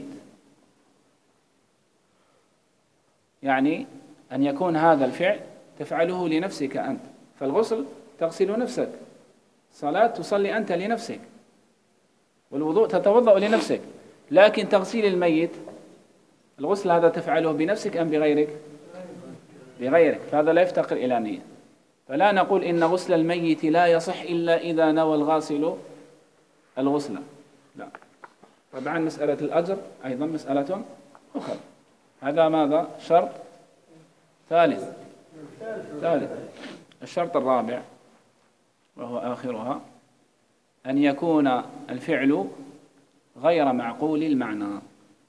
يعني أن يكون هذا الفعل تفعله لنفسك أنت، فالغسل تغسل نفسك، صلاة تصلي أنت لنفسك، والوضوء تتوضأ لنفسك. لكن تغسيل الميت الغسل هذا تفعله بنفسك أم بغيرك؟ بغيرك، فهذا لا يفتقر إلى نية. فلا نقول إن غسل الميت لا يصح إلا إذا نوى الغاسل الغسل، لا. طبعا مسألة الأجر أيضا مسألة أخرى. هذا ماذا؟ شرط ثالث ثالث الشرط الرابع وهو آخرها أن يكون الفعل غير معقول المعنى،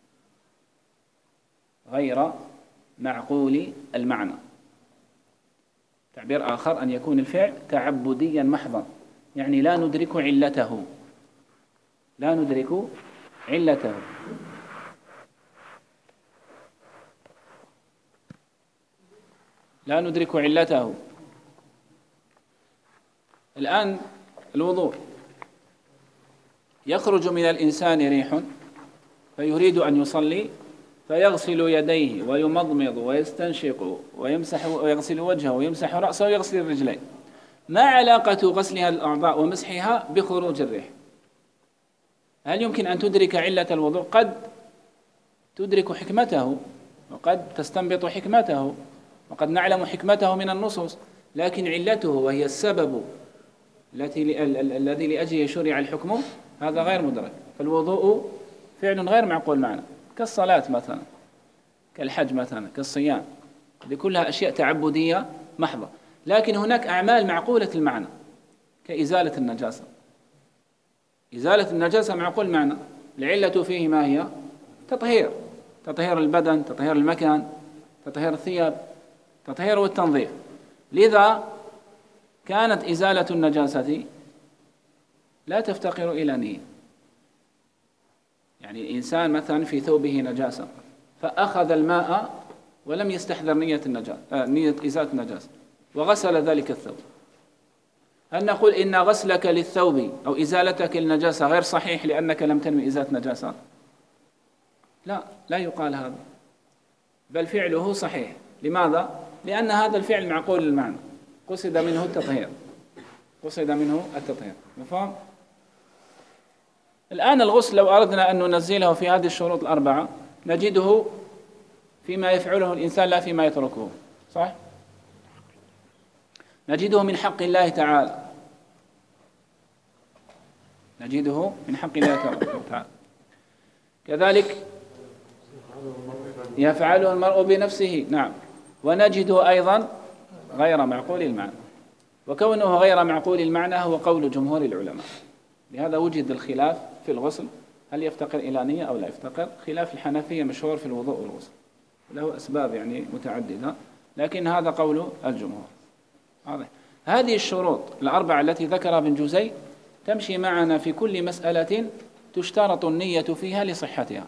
غير معقول المعنى. تعبير آخر أن يكون الفعل تعبديا محضا، يعني لا ندرك علته، لا ندرك علته. لا ندرك علته. الآن الوضوء يخرج من الإنسان ريح فيريد أن يصلي فيغسل يديه ويمضمض ويستنشق ويمسح ويغسل وجهه ويمسح رأسه ويغسل الرجلين. ما علاقة غسلها الأعضاء ومسحها بخروج الريح؟ هل يمكن أن تدرك علة الوضوء؟ قد تدرك حكمته وقد تستنبط حكمته وقد نعلم حكمته من النصوص، لكن علته وهي السبب التي الذي لأجله شرع الحكم هذا غير مدرك. فالوضوء فعل غير معقول معنا، كالصلاة مثلا، كالحج مثلا، كالصيام، هذه كلها أشياء تعبدية محضة. لكن هناك أعمال معقولة المعنى كإزالة النجاسة. إزالة النجاسة معقول المعنى، العلة فيه ما هي؟ تطهير، تطهير البدن، تطهير المكان، تطهير الثياب، تطهير والتنظيف. لذا كانت إزالة النجاسة لا تفتقر إلى نية. يعني الإنسان مثلا في ثوبه نجاسة فأخذ الماء ولم يستحضر نية النجاسة، آه نية إزالة النجاسة، وغسل ذلك الثوب، هل نقول إن غسلك للثوب أو إزالتك للنجاسة غير صحيح لأنك لم تنوي إزالة نجاسة؟ لا، لا يقال هذا، بل فعله صحيح. لماذا؟ لأن هذا الفعل معقول المعنى، قصد منه التطهير، قصد منه التطهير. مفهوم؟ الآن الغسل لو أردنا أن ننزله في هذه الشروط الأربعة نجده فيما يفعله الإنسان لا فيما يتركه، صح؟ نجده من حق الله تعالى، نجده من حق الله تعالى. كذلك يفعله المرء بنفسه، نعم، ونجده أيضا غير معقول المعنى، وكونه غير معقول المعنى هو قول جمهور العلماء. لهذا وجد الخلاف في الغسل، هل يفتقر إلى نية أو لا يفتقر؟ خلاف الحنفية مشهور في الوضوء والغسل، له أسباب يعني متعددة، لكن هذا قول الجمهور. واضح؟ هذه الشروط الأربعة التي ذكرها ابن جوزي تمشي معنا في كل مسألة تشترط النية فيها لصحتها.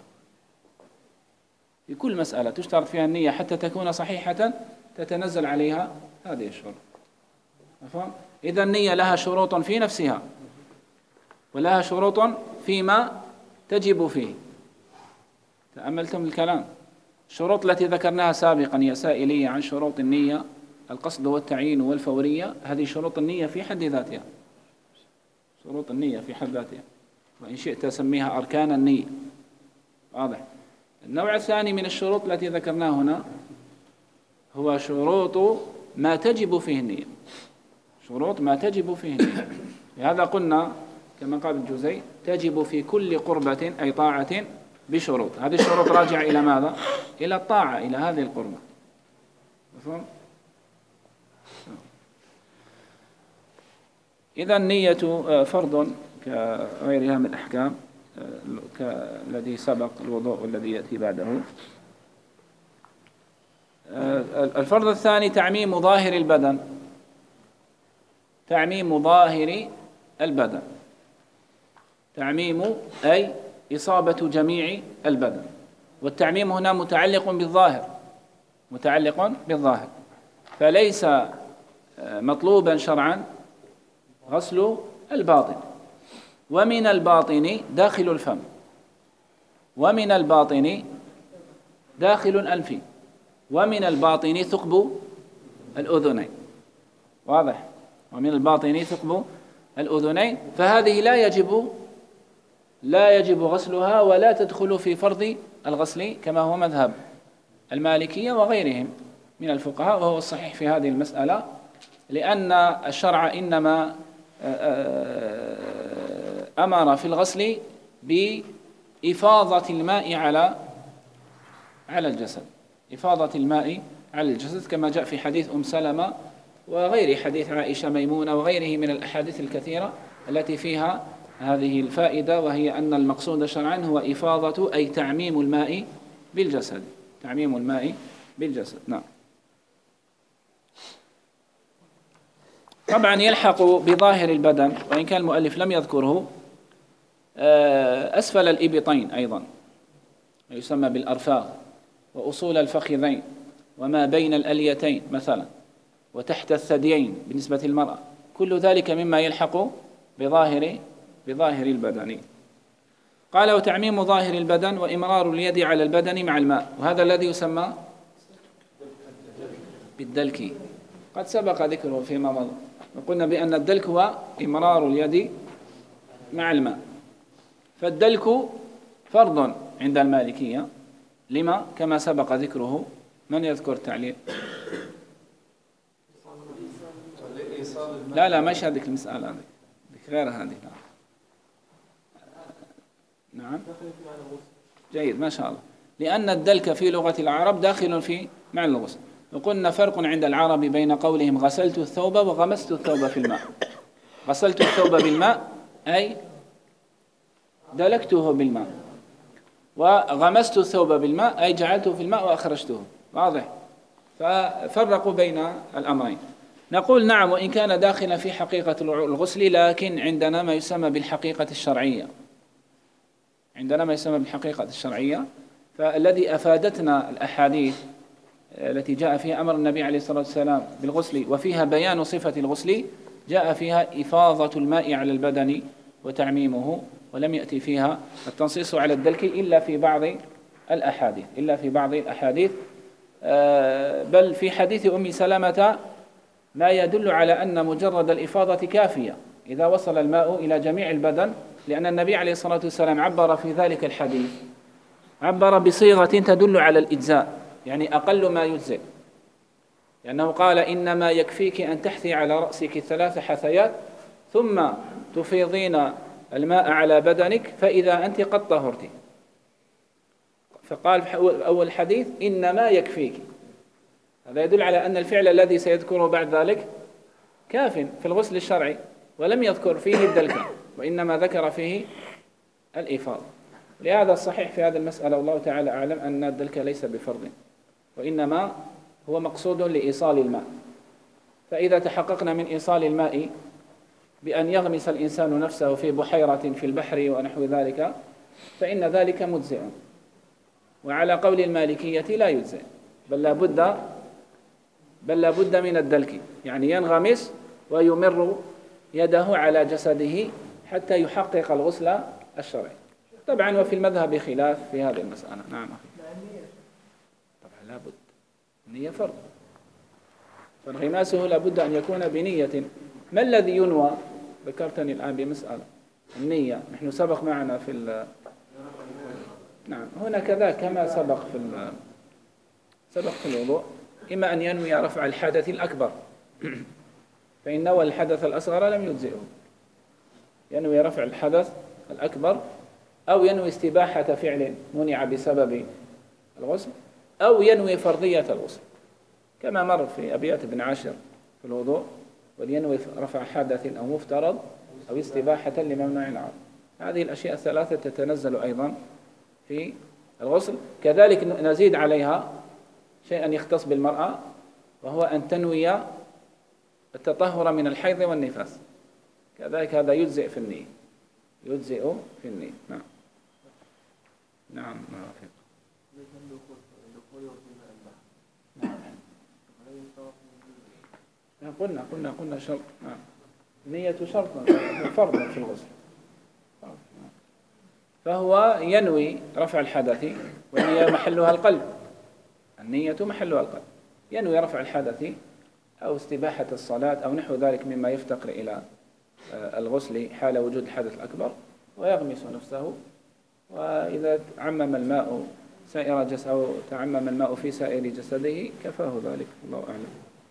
في كل مسألة تشترط فيها النية حتى تكون صحيحة تتنزل عليها هذه الشروط. مفهوم؟ إذا النية لها شروط في نفسها ولها شروط فيما تجب فيه. تأملتم الكلام؟ الشروط التي ذكرناها سابقا هي سائلية عن شروط النية، القصد والتعيين والفورية، هذه شروط النية في حد ذاتها، شروط النية في حد ذاتها، وإن شئت سميها أركان النية. واضح؟ النوع الثاني من الشروط التي ذكرناها هنا هو شروط ما تجب فيه النية، شروط ما تجب فيه النية. لهذا قلنا كما قال الجوزي تجب في كل قربة أي طاعة بشروط. هذه الشروط راجعة إلى ماذا؟ إلى الطاعة، إلى هذه القربة. مفهوم؟ إذا النية فرض كغيرها من الأحكام كالذي سبق الوضوء والذي يأتي بعده. الفرض الثاني تعميم ظاهر البدن، تعميم ظاهر البدن، تعميم أي إصابة جميع البدن، والتعميم هنا متعلق بالظاهر، متعلق بالظاهر، فليس مطلوبا شرعا غسل الباطن، ومن الباطن داخل الفم، ومن الباطن داخل الأنف، ومن الباطن ثقب الأذنين. واضح؟ ومن الباطن ثقب الأذنين، فهذه لا يجب لا يجب غسلها ولا تدخل في فرض الغسل كما هو مذهب المالكية وغيرهم من الفقهاء، وهو الصحيح في هذه المسألة، لأن الشرع إنما أمر في الغسل بإفاضة الماء على على الجسد، إفاضة الماء على الجسد كما جاء في حديث أم سلمة وغير حديث عائشة ميمونة وغيره من الأحاديث الكثيرة التي فيها هذه الفائدة، وهي أن المقصود شرعا هو إفاضة أي تعميم الماء بالجسد، تعميم الماء بالجسد. نعم. طبعا يلحق بظاهر البدن، وإن كان المؤلف لم يذكره، أسفل الإبطين أيضا يسمى بالأرفاغ، وأصول الفخذين، وما بين الأليتين مثلا، وتحت الثديين بالنسبة للمرأة، كل ذلك مما يلحق بظاهر بظاهر البدن. قال وتعميم ظاهر البدن وإمرار اليد على البدن مع الماء، وهذا الذي يسمى بالدلك، قد سبق ذكره فيما مضى، وقلنا بأن الدلك هو إمرار اليد مع الماء. فالدلك فرض عند المالكية، لما؟ كما سبق ذكره. من يذكر التعليل؟ لا لا مش هذيك المسألة، هذه غير هذه. نعم جيد ما شاء الله. لأن الدلك في لغة العرب داخل في معنى الغسل. وقلنا فرق عند العرب بين قولهم غسلت الثوب وغمست الثوب في الماء. غسلت الثوب بالماء أي دلكته بالماء، وغمست الثوب بالماء أي جعلته في الماء وأخرجته. واضح؟ ففرقوا بين الأمرين. نقول نعم، وإن كان داخلا في حقيقة الغسل، لكن عندنا ما يسمى بالحقيقة الشرعية. عندنا ما يسمى بالحقيقة الشرعية، فالذي أفادتنا الأحاديث التي جاء فيها أمر النبي عليه الصلاة والسلام بالغسل وفيها بيان صفة الغسل، جاء فيها إفاضة الماء على البدن وتعميمه، ولم يأتي فيها التنصيص على الدلك إلا في بعض الأحاديث إلا في بعض الأحاديث بل في حديث أم سلمة ما يدل على أن مجرد الإفاضة كافية إذا وصل الماء إلى جميع البدن، لأن النبي عليه الصلاة والسلام عبر في ذلك الحديث عبر بصيغة تدل على الإجزاء، يعني أقل ما يجزئ، لأنه قال إنما يكفيك أن تحثي على رأسك ثلاث حثيات ثم تفيضين الماء على بدنك فإذا أنت قد طهرت. فقال في أول حديث إنما يكفيك، هذا يدل على أن الفعل الذي سيذكره بعد ذلك كاف في الغسل الشرعي، ولم يذكر فيه الدلك، وإنما ذكر فيه الإفاضة. لهذا الصحيح في هذه المسألة والله تعالى أعلم أن الدلك ليس بفرض، وإنما هو مقصود لإيصال الماء. فإذا تحققنا من إيصال الماء بأن يغمس الإنسان نفسه في بحيرة في البحر ونحو ذلك فإن ذلك مجزئ. وعلى قول المالكية لا يجزئ، بل لا بد بل لا بد من الدلك، يعني ينغمس ويمر يده على جسده حتى يحقق الغسل الشرعي. طبعا وفي المذهب خلاف في هذه المسألة. نعم أخي. طبعا لا بد، النية فرض، فانغماسه لا بد أن يكون بنية. ما الذي ينوى؟ ذكرتني الآن بمسألة النية. نحن سبق معنا في ال... نعم هنا كذا كما سبق في ال... سبق في الوضوء، إما أن ينوي رفع الحدث الأكبر فإن نوى الحدث الأصغر لم يجزئه، ينوي رفع الحدث الأكبر، أو ينوي استباحة فعل منع بسبب الغسل، أو ينوي فرضية الغسل كما مر في أبيات ابن عاشر في الوضوء، ولينوي رفع حدث أو مفترض أو استباحة لممنوع العرض. هذه الأشياء الثلاثة تتنزل أيضا في الغسل. كذلك نزيد عليها شيئا يختص بالمرأة، وهو أن تنوي التطهر من الحيض والنفاس، كذلك هذا يجزئ في النية، يجزئ في النية. نعم نعم نعم قلنا قلنا قلنا شرط. نعم النية شرط فرض في الغسل، فهو ينوي رفع الحدث، والنية محلها القلب، النية محلها القلب، ينوي رفع الحدث أو استباحة الصلاة أو نحو ذلك مما يفتقر إلى الغسل حال وجود الحدث الأكبر، ويغمس نفسه، وإذا تعمم الماء سائر جسده أو تعمم الماء في سائر جسده كفاه ذلك، الله أعلم.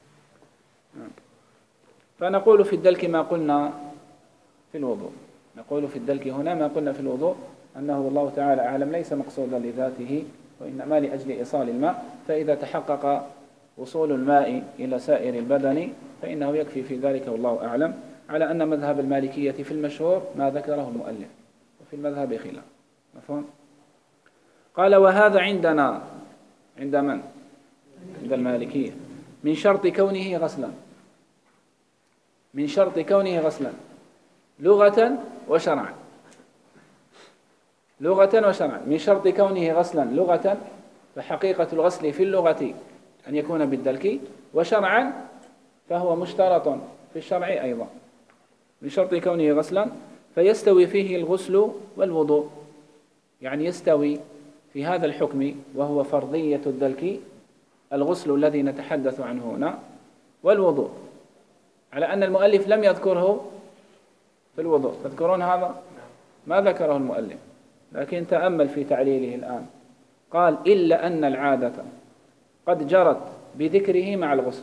فنقول في الدلك ما قلنا في الوضوء، نقول في الدلك هنا ما قلنا في الوضوء، أنه الله تعالى أعلم ليس مقصودا لذاته، وإنما لأجل إيصال الماء، فإذا تحقق وصول الماء إلى سائر البدن فإنه يكفي في ذلك والله أعلم، على أن مذهب المالكية في المشهور ما ذكره المؤلف، وفي المذهب خلاف. مفهوم؟ قال وهذا عندنا عند من؟ عند المالكية من شرط كونه غسلا، من شرط كونه غسلا لغة وشرعا، لغة وشرعا. من شرط كونه غسلا لغة، فحقيقة الغسل في اللغة أن يكون بالدلك، وشرعا فهو مشترط في الشرع أيضا. من شرط كونه غسلا فيستوي فيه الغسل والوضوء، يعني يستوي في هذا الحكم وهو فرضية الدلك الغسل الذي نتحدث عنه هنا والوضوء، على أن المؤلف لم يذكره في الوضوء. تذكرون هذا؟ ما ذكره المؤلف، لكن تأمل في تعليله الآن، قال إلا أن العادة قد جرت بذكره مع الغسل،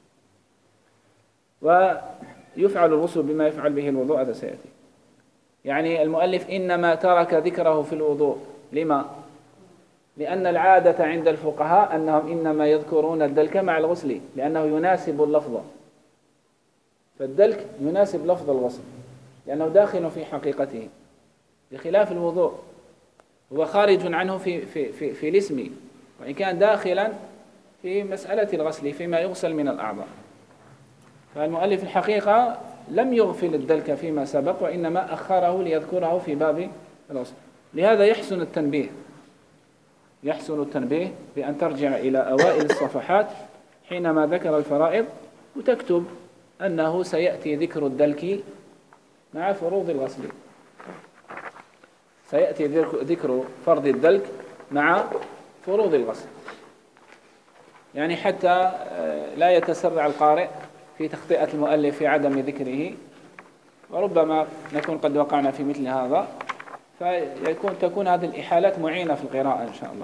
ويفعل الغسل بما يفعل به الوضوء، هذا سيأتي. يعني المؤلف إنما ترك ذكره في الوضوء لما؟ لأن العادة عند الفقهاء أنهم إنما يذكرون الدلك مع الغسل لأنه يناسب اللفظ، فالدلك يناسب لفظ الغسل لأنه داخل في حقيقته، بخلاف الوضوء هو خارج عنه في, في, في, في الاسم، وإن كان داخلا في مسألة الغسل فيما يغسل من الأعضاء. فالمؤلف الحقيقة لم يغفل الدلك فيما سبق، وإنما أخره ليذكره في باب الغسل. لهذا يحسن التنبيه يحسن التنبيه بأن ترجع إلى أوائل الصفحات حينما ذكر الفرائض وتكتب أنه سيأتي ذكر الدلك مع فروض الغسل، سيأتي ذكر فرض الدلك مع فروض الغسل، يعني حتى لا يتسرع القارئ في تخطئة المؤلف في عدم ذكره، وربما نكون قد وقعنا في مثل هذا، فيكون تكون هذه الإحالات معينة في القراءة إن شاء الله.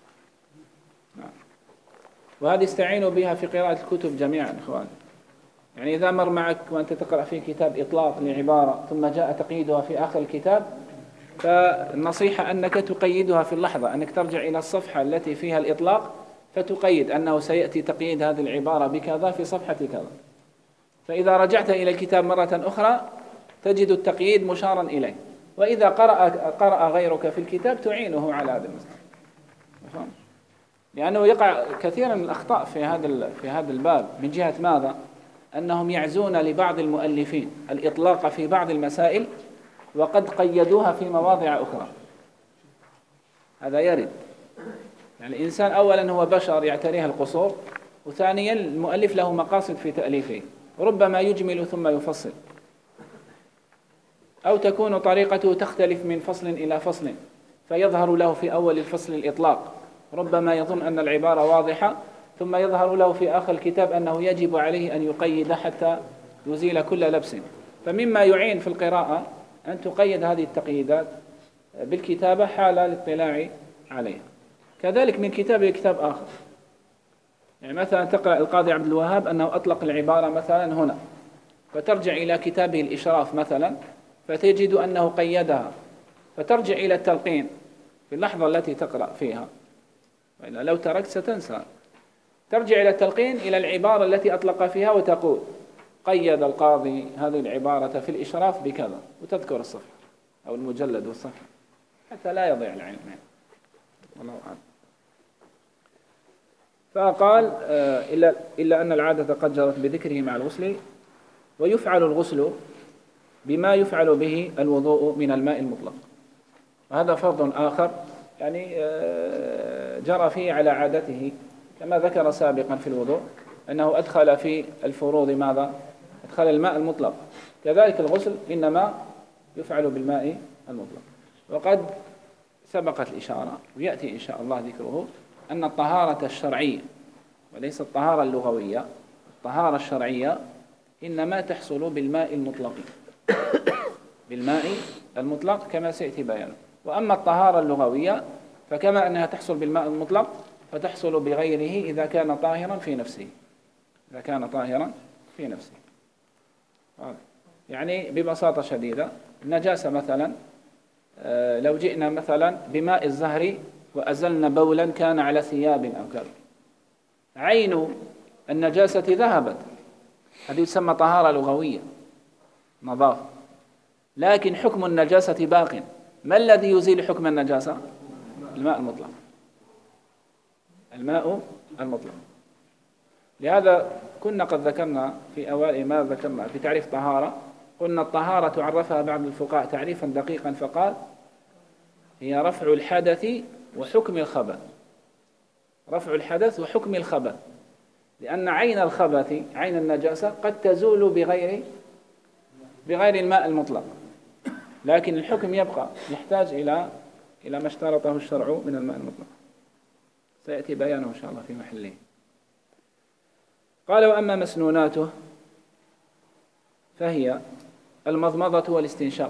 وهذه استعينوا بها في قراءة الكتب جميعا إخواني. يعني إذا مر معك وأنت تقرأ في كتاب إطلاق لعبارة ثم جاء تقييدها في آخر الكتاب، فالنصيحة أنك تقيدها في اللحظة، أنك ترجع إلى الصفحة التي فيها الإطلاق فتقيد أنه سيأتي تقييد هذه العبارة بكذا في صفحة كذا، فإذا رجعت إلى الكتاب مرة أخرى تجد التقييد مشارا إليه، وإذا قرأ, قرأ غيرك في الكتاب تعينه على هذا المسألة، لأنه يقع كثيرا من الأخطاء في هذا في هذا الباب من جهة ماذا؟ أنهم يعزون لبعض المؤلفين الإطلاق في بعض المسائل وقد قيدوها في مواضع أخرى. هذا يرد، يعني الإنسان أولا هو بشر يعتريها القصور، وثانيا المؤلف له مقاصد في تأليفه، ربما يجمل ثم يفصل، أو تكون طريقته تختلف من فصل إلى فصل فيظهر له في أول الفصل الإطلاق، ربما يظن أن العبارة واضحة ثم يظهر له في آخر الكتاب أنه يجب عليه أن يقيد حتى يزيل كل لبس. فمما يعين في القراءة أن تقيد هذه التقييدات بالكتابة حال الاطلاع عليها. كذلك من كتاب إلى كتاب آخر، يعني مثلا تقرأ القاضي عبد الوهاب أنه أطلق العبارة مثلا هنا، فترجع إلى كتابه الإشراف مثلا فتجد أنه قيدها، فترجع إلى التلقين في اللحظة التي تقرأ فيها، وإلا لو تركت ستنسى. ترجع إلى التلقين إلى العبارة التي أطلق فيها وتقول قيد القاضي هذه العبارة في الإشراف بكذا، وتذكر الصفحة أو المجلد والصفحة حتى لا يضيع العلم يعني. والله أعلم. فقال إلا, إلا أن العادة قد جرت بذكره مع الغسل، ويفعل الغسل بما يفعل به الوضوء من الماء المطلق، وهذا فرض آخر يعني جرى فيه على عادته كما ذكر سابقا في الوضوء أنه أدخل في الفروض ماذا؟ أدخل الماء المطلق. كذلك الغسل إنما يفعل بالماء المطلق. وقد سبقت الإشارة ويأتي إن شاء الله ذكره أن الطهارة الشرعية وليس الطهارة اللغوية، الطهارة الشرعية إنما تحصل بالماء المطلق بالماء المطلق كما سيأتي بيانه. وأما الطهارة اللغوية فكما أنها تحصل بالماء المطلق فتحصل بغيره إذا كان طاهرا في نفسه إذا كان طاهرا في نفسه يعني ببساطة شديدة النجاسة مثلا لو جئنا مثلا بماء الزهر وأزلنا بولا كان على ثياب أو كذا، عين النجاسة ذهبت، هذه تسمى طهارة لغوية نظافة، لكن حكم النجاسة باق. ما الذي يزيل حكم النجاسة؟ الماء المطلق الماء المطلق. لهذا كنا قد ذكرنا في أوائل ما ذكرنا في تعريف طهارة، قلنا الطهارة عرفها بعض الفقهاء تعريفا دقيقا فقال هي رفع الحدث وحكم الخبث، رفع الحدث وحكم الخبث، لأن عين الخبث عين النجاسة قد تزول بغير بغير الماء المطلق، لكن الحكم يبقى يحتاج إلى إلى ما اشترطه الشرع من الماء المطلق، سيأتي بيانه إن شاء الله في محله. قال وأما مسنوناته فهي المضمضة والاستنشاق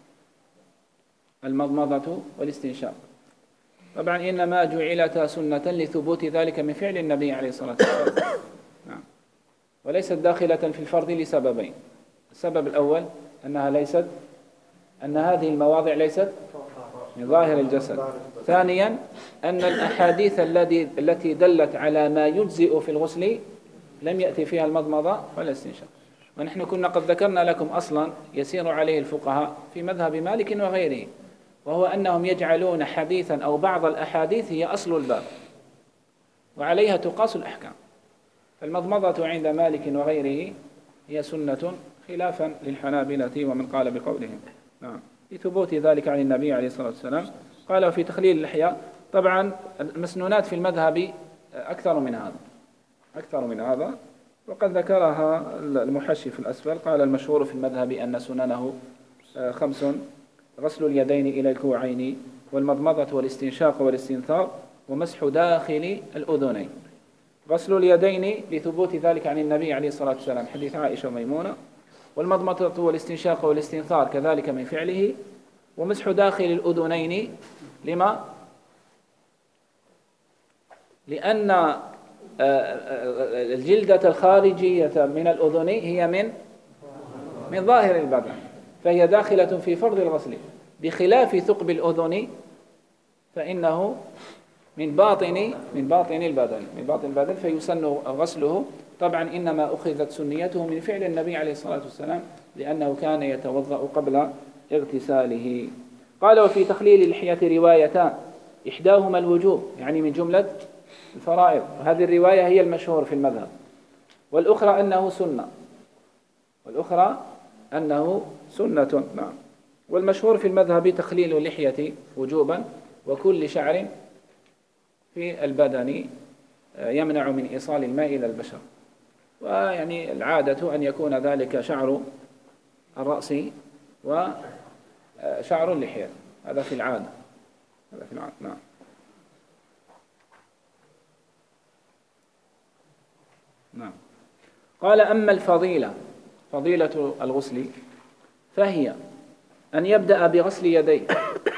المضمضة والاستنشاق طبعا إنما جعلتا سنة لثبوت ذلك من فعل النبي عليه الصلاة والسلام نعم. وليست داخلة في الفرض لسببين. السبب الأول أنها ليست أن هذه المواضع ليست من ظاهر الجسد ثانيا أن الأحاديث الذي التي دلت على ما يجزئ في الغسل لم يأتي فيها المضمضة ولا الاستنشاق. ونحن كنا قد ذكرنا لكم أصلا يسير عليه الفقهاء في مذهب مالك وغيره، وهو أنهم يجعلون حديثا أو بعض الأحاديث هي أصل الباب وعليها تقاس الأحكام. فالمضمضة عند مالك وغيره هي سنة خلافا للحنابلة ومن قال بقولهم. نعم، لثبوت ذلك عن النبي عليه الصلاة والسلام. قال في تخليل اللحية. طبعا المسنونات في المذهب أكثر من هذا أكثر من هذا وقد ذكرها المحشي في الأسفل. قال المشهور في المذهب أن سننه خمس: غسل اليدين إلى الكوعين، والمضمضة والاستنشاق والاستنثار، ومسح داخل الأذنين. غسل اليدين لثبوت ذلك عن النبي عليه الصلاة والسلام، حديث عائشة وميمونة. والمضمضة والاستنشاق والاستنثار كذلك من فعله. ومسح داخل الأذنين لما؟ لأن الجلدة الخارجية من الأذن هي من من ظاهر البدن، فهي داخلة في فرض الغسل، بخلاف ثقب الأذن فإنه من باطن من باطن البدن من باطن البدن فيسن غسله. طبعا إنما أخذت سنيته من فعل النبي عليه الصلاة والسلام لأنه كان يتوضأ قبل اغتساله. قال وفي تخليل اللحية روايتان: إحداهما الوجوب، يعني من جملة الفرائض، وهذه الرواية هي المشهور في المذهب، والأخرى أنه سنة والأخرى أنه سنة. نعم. والمشهور في المذهب تخليل اللحية وجوبا، وكل شعر في البدن يمنع من إيصال الماء إلى البشر. ويعني العادة أن يكون ذلك شعر الرأس وشعر اللحية، هذا في العادة هذا في العادة. نعم. نعم. قال أما الفضيلة، فضيلة الغسل، فهي أن يبدأ بغسل يديه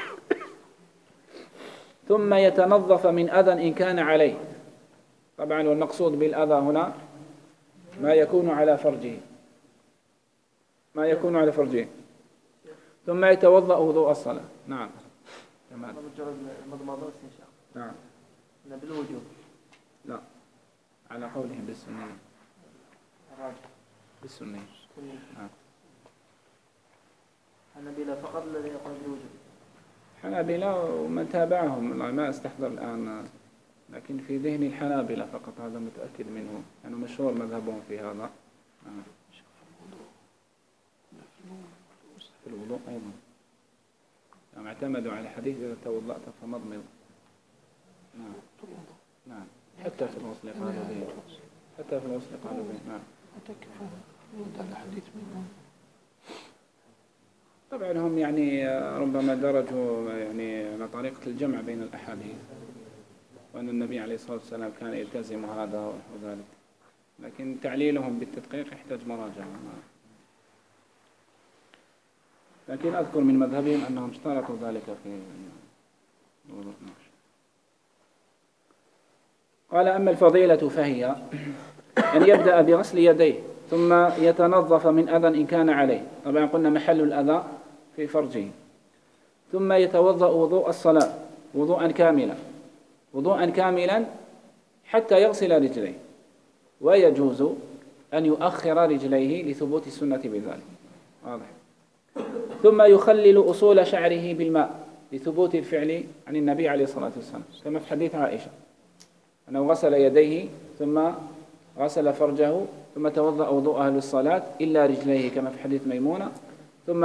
ثم يتنظف من أذى إن كان عليه. طبعا والمقصود بالأذى هنا ما يكون على فرجه ما يكون على فرجه ثم يتوضأ وضوء الصلاة. نعم. تمام. المضمضة والاستنشاق. نعم. بالوجوب. لا، على قولهم بالسنة. الراجح بالسنة. نعم. حنابلة فقط الذين يقول بالوجوب. حنابلة ومن تابعهم، ما استحضر الآن، لكن في ذهن الحنابلة فقط، هذا متأكد منه، يعني مشهور مذهبهم في هذا. نعم. في الوضوء أيضا نعم، اعتمدوا على حديث إذا توضأت فمضمض. نعم. نعم. حتى في الغسل قالوا به حتى في الغسل قالوا به. نعم. طبعا هم يعني ربما درجوا يعني على طريقة الجمع بين الأحاديث، وأن النبي عليه الصلاة والسلام كان يلتزم هذا ونحو ذلك، لكن تعليلهم بالتدقيق يحتاج مراجعة. لكن أذكر من مذهبهم أنهم اشترطوا ذلك في الوضوء. قال أما الفضيلة فهي أن يبدأ بغسل يديه ثم يتنظف من أذى إن كان عليه. طبعا قلنا محل الأذى في فرجه. ثم يتوضأ وضوء الصلاة وضوءا كاملا وضوءا كاملا حتى يغسل رجليه، ويجوز أن يؤخر رجليه لثبوت السنة بذلك. واضح. ثم يخلل أصول شعره بالماء لثبوت الفعل عن النبي عليه الصلاة والسلام، كما في حديث عائشة أنه غسل يديه ثم غسل فرجه ثم توضأ وضوءه للصلاة إلا رجليه، كما في حديث ميمونة. ثم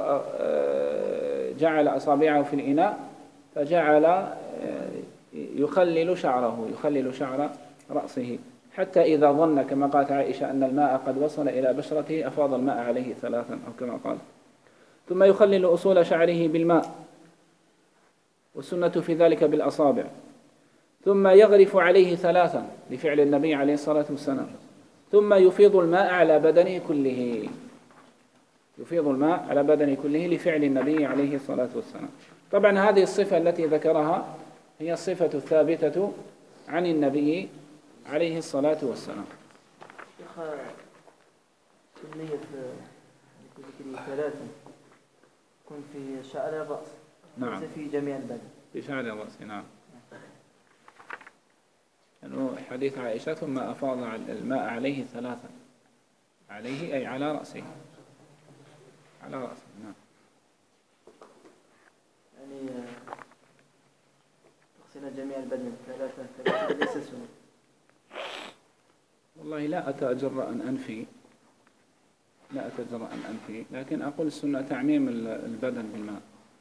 جعل أصابعه في الإناء فجعل يخلل شعره يخلل شعر رأسه حتى إذا ظن كما قالت عائشة أن الماء قد وصل إلى بشرته أفاض الماء عليه ثلاثا أو كما قال. ثم يخلل أصول شعره بالماء، والسنة في ذلك بالأصابع. ثم يغرف عليه ثلاثا لفعل النبي عليه الصلاة والسلام. ثم يفيض الماء على بدنه كله يفيض الماء على بدنه كله لفعل النبي عليه الصلاة والسلام. طبعا هذه الصفة التي ذكرها هي الصفة الثابتة عن النبي عليه الصلاة والسلام. شيخ سنية ذكر ثلاثة تكون في شعر الرأس، نعم، ليس في جميع البدن. بشعر الرأس. نعم. لأنه حديث عائشة ثم أفاض الماء عليه ثلاثا، عليه أي على رأسه، على رأسه. نعم. يعني تغسل جميع البدن ثلاثة ثلاثة ليس سنة. والله لا أتجرأ أن أنفي، لا أتجرأ أن أنفي، لكن أقول السنة تعميم البدن بالماء.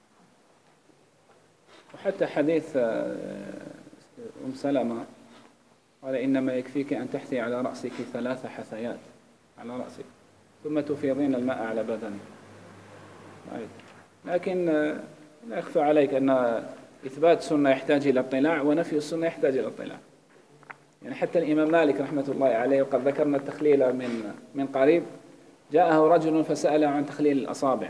وحتى حديث أم سلمة قال إنما يكفيك أن تحثي على رأسك ثلاث حثيات على رأسك ثم تفيضين الماء على بدنك. لكن لا يخفى عليك أن إثبات سنة يحتاج إلى اطلاع، ونفي السنة يحتاج إلى اطلاع. يعني حتى الإمام مالك رحمة الله عليه، وقد ذكرنا التخليل من من قريب، جاءه رجل فسأله عن تخليل الأصابع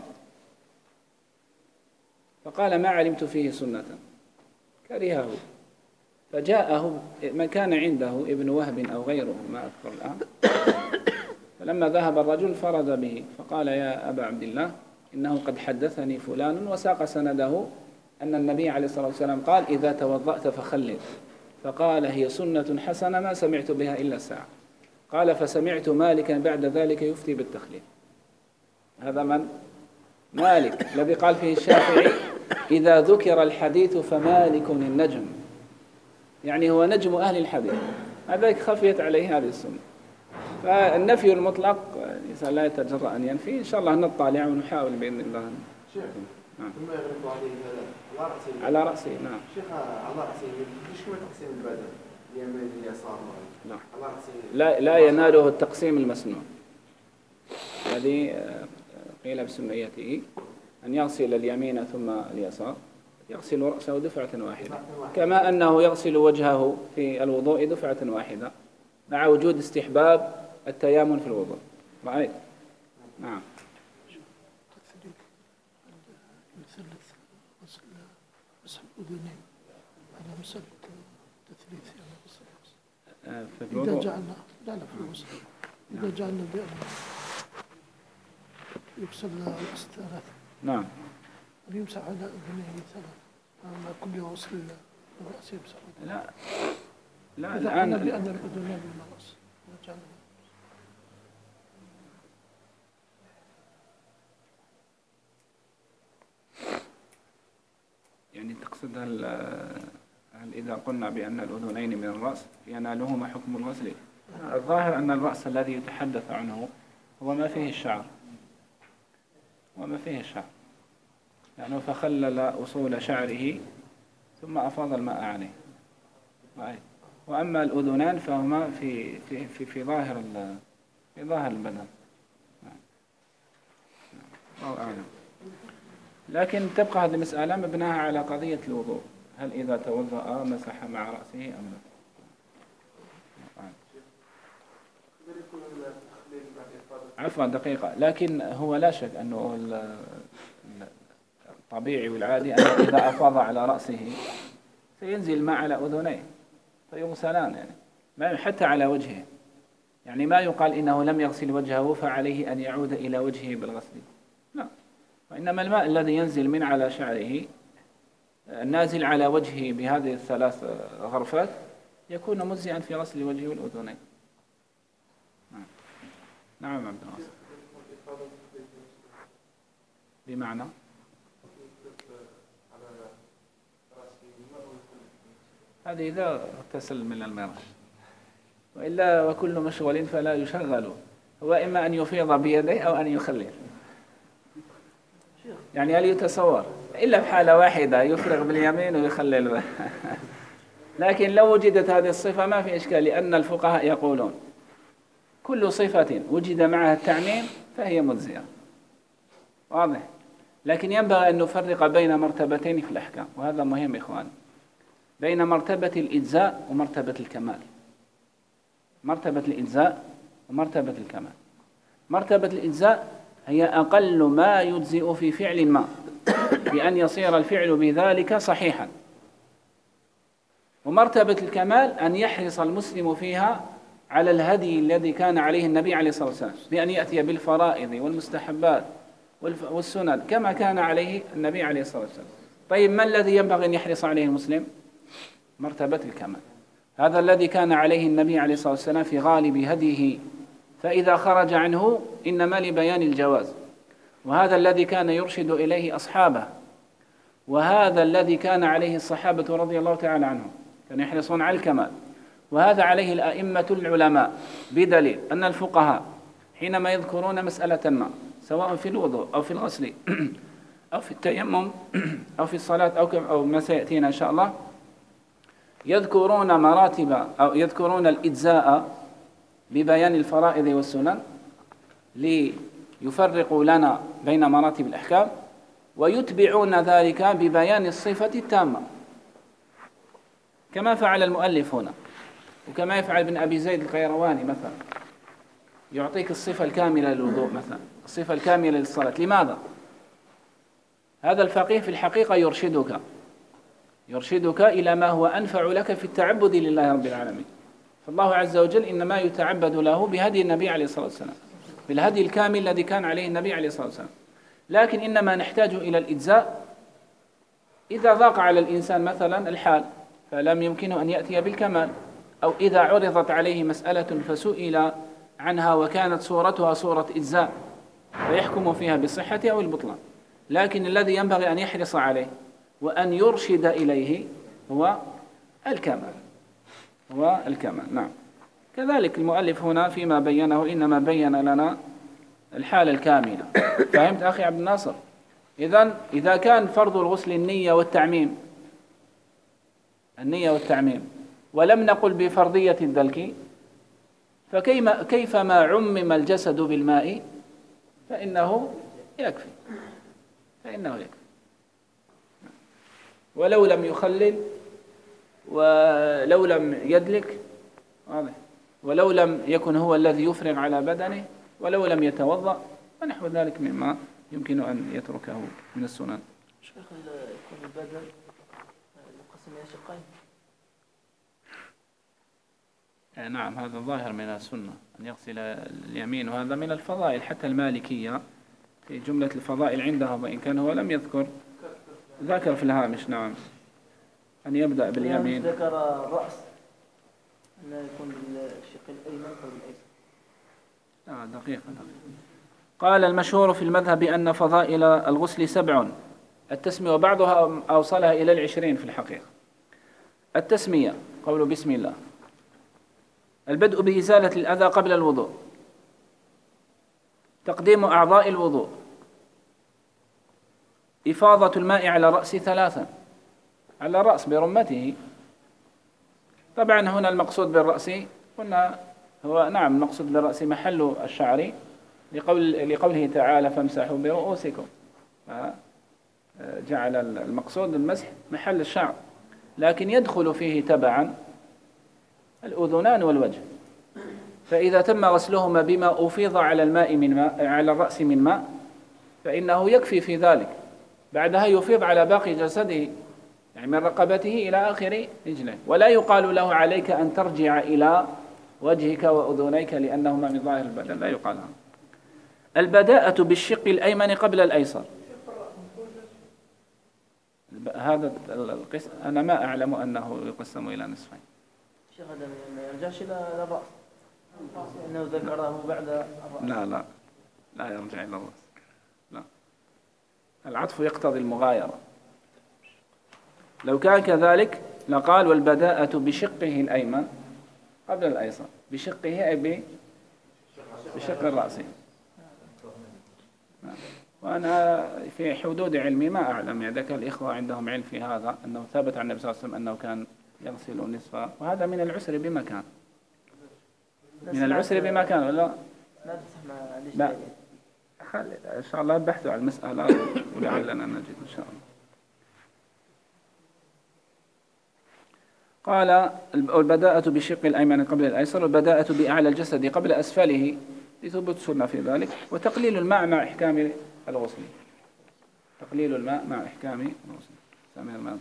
فقال ما علمت فيه سنة، كرهه. فجاءه من كان عنده ابن وهب أو غيره ما أذكر الآن، فلما ذهب الرجل فرد به فقال يا أبا عبد الله إنه قد حدثني فلان، وساق سنده أن النبي عليه الصلاة والسلام قال إذا توضأت فخلل، فقال هي سنة حسنة ما سمعت بها إلا الساعة. قال فسمعت مالكا بعد ذلك يفتي بالتخليل. هذا من؟ مالك الذي قال فيه الشافعي إذا ذكر الحديث فمالك النجم، يعني هو نجم أهل الحديث، هذا خفيت عليه هذه السنة. فالنفي المطلق الإنسان لا يتجرأ أن ينفي، إن شاء الله نطالع ونحاول بإذن الله. شيخ ثم يغرق عليه على رأسه. على رأسه. نعم. شيخ على رأسه مش كما تقسيم البدن اليمين اليسار. نعم. على رأسه لا لا يناله التقسيم المسنون الذي قيل بسنيته أن يغسل اليمين ثم اليسار، يغسل رأسه دفعة واحدة، كما أنه يغسل وجهه في الوضوء دفعة واحدة، مع وجود استحباب التيامن في الوضوء. رأيت؟ نعم. مثلث غسل مسح الأذنين على مسألة تثليث يعني غسل في إذا الوضوء. جعلنا لا لا في الغسل إذا جعلنا بأن يغسل الرأس ثلاثة. نعم. أن يمسح على أذنيه ثلاثة، أما كل غسل الرأس يمسح. لا لا إذا قلنا الآن بأن الأذنين من الرأس جعلنا. يعني تقصد هل هل إذا قلنا بأن الأذنين من الرأس ينالهما حكم الغسل؟ الظاهر أن الرأس الذي يتحدث عنه هو ما فيه الشعر، وما فيه الشعر، يعني فخلل أصول شعره ثم أفاض الماء عليه. وأما الأذنان فهما في في في في ظاهر في ظاهر البدن. الله أعلم. لكن تبقى هذه المسألة مبناها على قضية الوضوء، هل إذا توضأ مسح مع رأسه أم لا؟ عفوا دقيقة، لكن هو لا شك أنه الطبيعي والعادي أنه إذا أفاض على رأسه سينزل الماء على أذنيه فيغسلان، يعني ما حتى على وجهه، يعني ما يقال إنه لم يغسل وجهه فعليه أن يعود إلى وجهه بالغسل، لا، وإنما الماء الذي ينزل من على شعره النازل على وجهه بهذه الثلاث غرفات يكون مجزئا في غسل وجهه والأذنين. نعم. نعم عبد الناصر. بمعنى هذه إذا اغتسل من المرش، وإلا وكل مشغول فلا يشغل، هو إما أن يفيض بيديه أو أن يخلل. يعني هل يتصور إلا في حالة واحدة يفرغ باليمين ويخلل لكن لو وجدت هذه الصفة ما في إشكال، لأن الفقهاء يقولون كل صفة وجد معها التعميم فهي مجزئة، واضح؟ لكن ينبغي أن نفرق بين مرتبتين في الأحكام، وهذا مهم إخوان، بين مرتبة الإجزاء ومرتبة الكمال. مرتبة الإجزاء ومرتبة الكمال. مرتبة الإجزاء هي أقل ما يجزئ في فعل ما بأن يصير الفعل بذلك صحيحا، ومرتبة الكمال أن يحرص المسلم فيها على الهدي الذي كان عليه النبي عليه الصلاة والسلام، بأن يأتي بالفرائض والمستحبات والسنن كما كان عليه النبي عليه الصلاة والسلام. طيب ما الذي ينبغي أن يحرص عليه المسلم؟ مرتبة الكمال. هذا الذي كان عليه النبي عليه الصلاة والسلام في غالب هديه، فإذا خرج عنه إنما لبيان الجواز، وهذا الذي كان يرشد إليه أصحابه، وهذا الذي كان عليه الصحابة رضي الله تعالى عنهم، كانوا يحرصون على الكمال، وهذا عليه الأئمة العلماء، بدليل أن الفقهاء حينما يذكرون مسألة ما سواء في الوضوء أو في الغسل أو في التيمم أو في الصلاة أو أو ما سيأتينا إن شاء الله، يذكرون مراتب أو يذكرون الإجزاء ببيان الفرائض والسنن ليفرقوا لنا بين مراتب الأحكام، ويتبعون ذلك ببيان الصفة التامة كما فعل المؤلف هنا، وكما يفعل ابن أبي زيد القيرواني مثلا، يعطيك الصفة الكاملة للوضوء مثلا، الصفة الكاملة للصلاة. لماذا؟ هذا الفقيه في الحقيقة يرشدك يرشدك إلى ما هو أنفع لك في التعبد لله رب العالمين. فالله عز وجل إنما يتعبد له بهدي النبي عليه الصلاة والسلام، بالهدي الكامل الذي كان عليه النبي عليه الصلاة والسلام. لكن إنما نحتاج إلى الإجزاء إذا ضاق على الإنسان مثلا الحال فلم يمكنه أن يأتي بالكمال، أو إذا عرضت عليه مسألة فسئل عنها وكانت صورتها صورة إجزاء فيحكم فيها بالصحة أو البطلان. لكن الذي ينبغي أن يحرص عليه وأن يرشد إليه هو الكمال، هو الكمال. نعم. كذلك المؤلف هنا فيما بينه إنما بين لنا الحالة الكاملة. فهمت أخي عبد الناصر؟ إذن إذا كان فرض الغسل النية والتعميم النية والتعميم ولم نقل بفرضية الدلك، فكيفما عمم الجسد بالماء فإنه يكفي فإنه يكفي ولو لم يخلل ولو لم يدلك، واضح، ولو لم يكن هو الذي يفرغ على بدنه، ولو لم يتوضأ ونحو ذلك مما يمكن أن يتركه من السنن. شيخ يكون البدن يقسم إلى شقين. نعم، هذا ظاهر من السنة أن يغسل اليمين، وهذا من الفضائل حتى المالكية في جملة الفضائل عندهم، وإن كان هو لم يذكر ذكر في الهامش. نعم، أن يبدأ باليمين. ذكر الرأس أنه يكون بالشق الأيمن أو الأيسر. آه دقيقة. قال المشهور في المذهب أن فضائل الغسل سبع، التسمية وبعضها أوصلها إلى العشرين في الحقيقة. التسمية قول بسم الله، البدء بإزالة الأذى قبل الوضوء، تقديم أعضاء الوضوء، إفاضة الماء على الرأس ثلاثا، على الرأس برمته. طبعا هنا المقصود بالرأس قلنا هو نعم المقصود بالرأس محل الشعر، لقول لقوله تعالى فامسحوا برؤوسكم، جعل المقصود المسح محل الشعر، لكن يدخل فيه تبعا الأذنان والوجه. فإذا تم غسلهما بما أفيض على الماء من ماء على الرأس من ماء فإنه يكفي في ذلك، بعدها يفيض على باقي جسده، يعني من رقبته إلى آخر رجله، ولا يقال له عليك أن ترجع إلى وجهك وأذنيك لأنهما من ظاهر البدن، لا يقال هذا. البداءة بالشق الأيمن قبل الأيسر، هذا القسم أنا ما أعلم أنه يقسم إلى نصفين. شيخ هذا ما يرجعش إلى الرأس إنه ذكره بعد الرأس. لا لا لا يرجع إلى الرأس، لا، العطف يقتضي المغايرة. لو كان كذلك لقال والبداءة بشقه الأيمن قبل الأيسر، بشقه أي بشق الرأس. وأنا في حدود علمي ما أعلم، يعني ذاك الإخوة عندهم علم في هذا أنه ثابت عن النبي صلى الله عليه وسلم أنه كان يغسل نصفه، وهذا من العسر بمكان، من العسر بمكان ولا لا تسمع ليش لا خلي إن شاء الله بحثوا عن المسألة ولعلنا نجد إن شاء الله. قال البداءة بشق الأيمن قبل الأيسر، والبداءة بأعلى الجسد قبل أسفله لثبوت السنة في ذلك، وتقليل الماء مع إحكام الغسل، تقليل الماء مع إحكام الغسل. سامر ماذا؟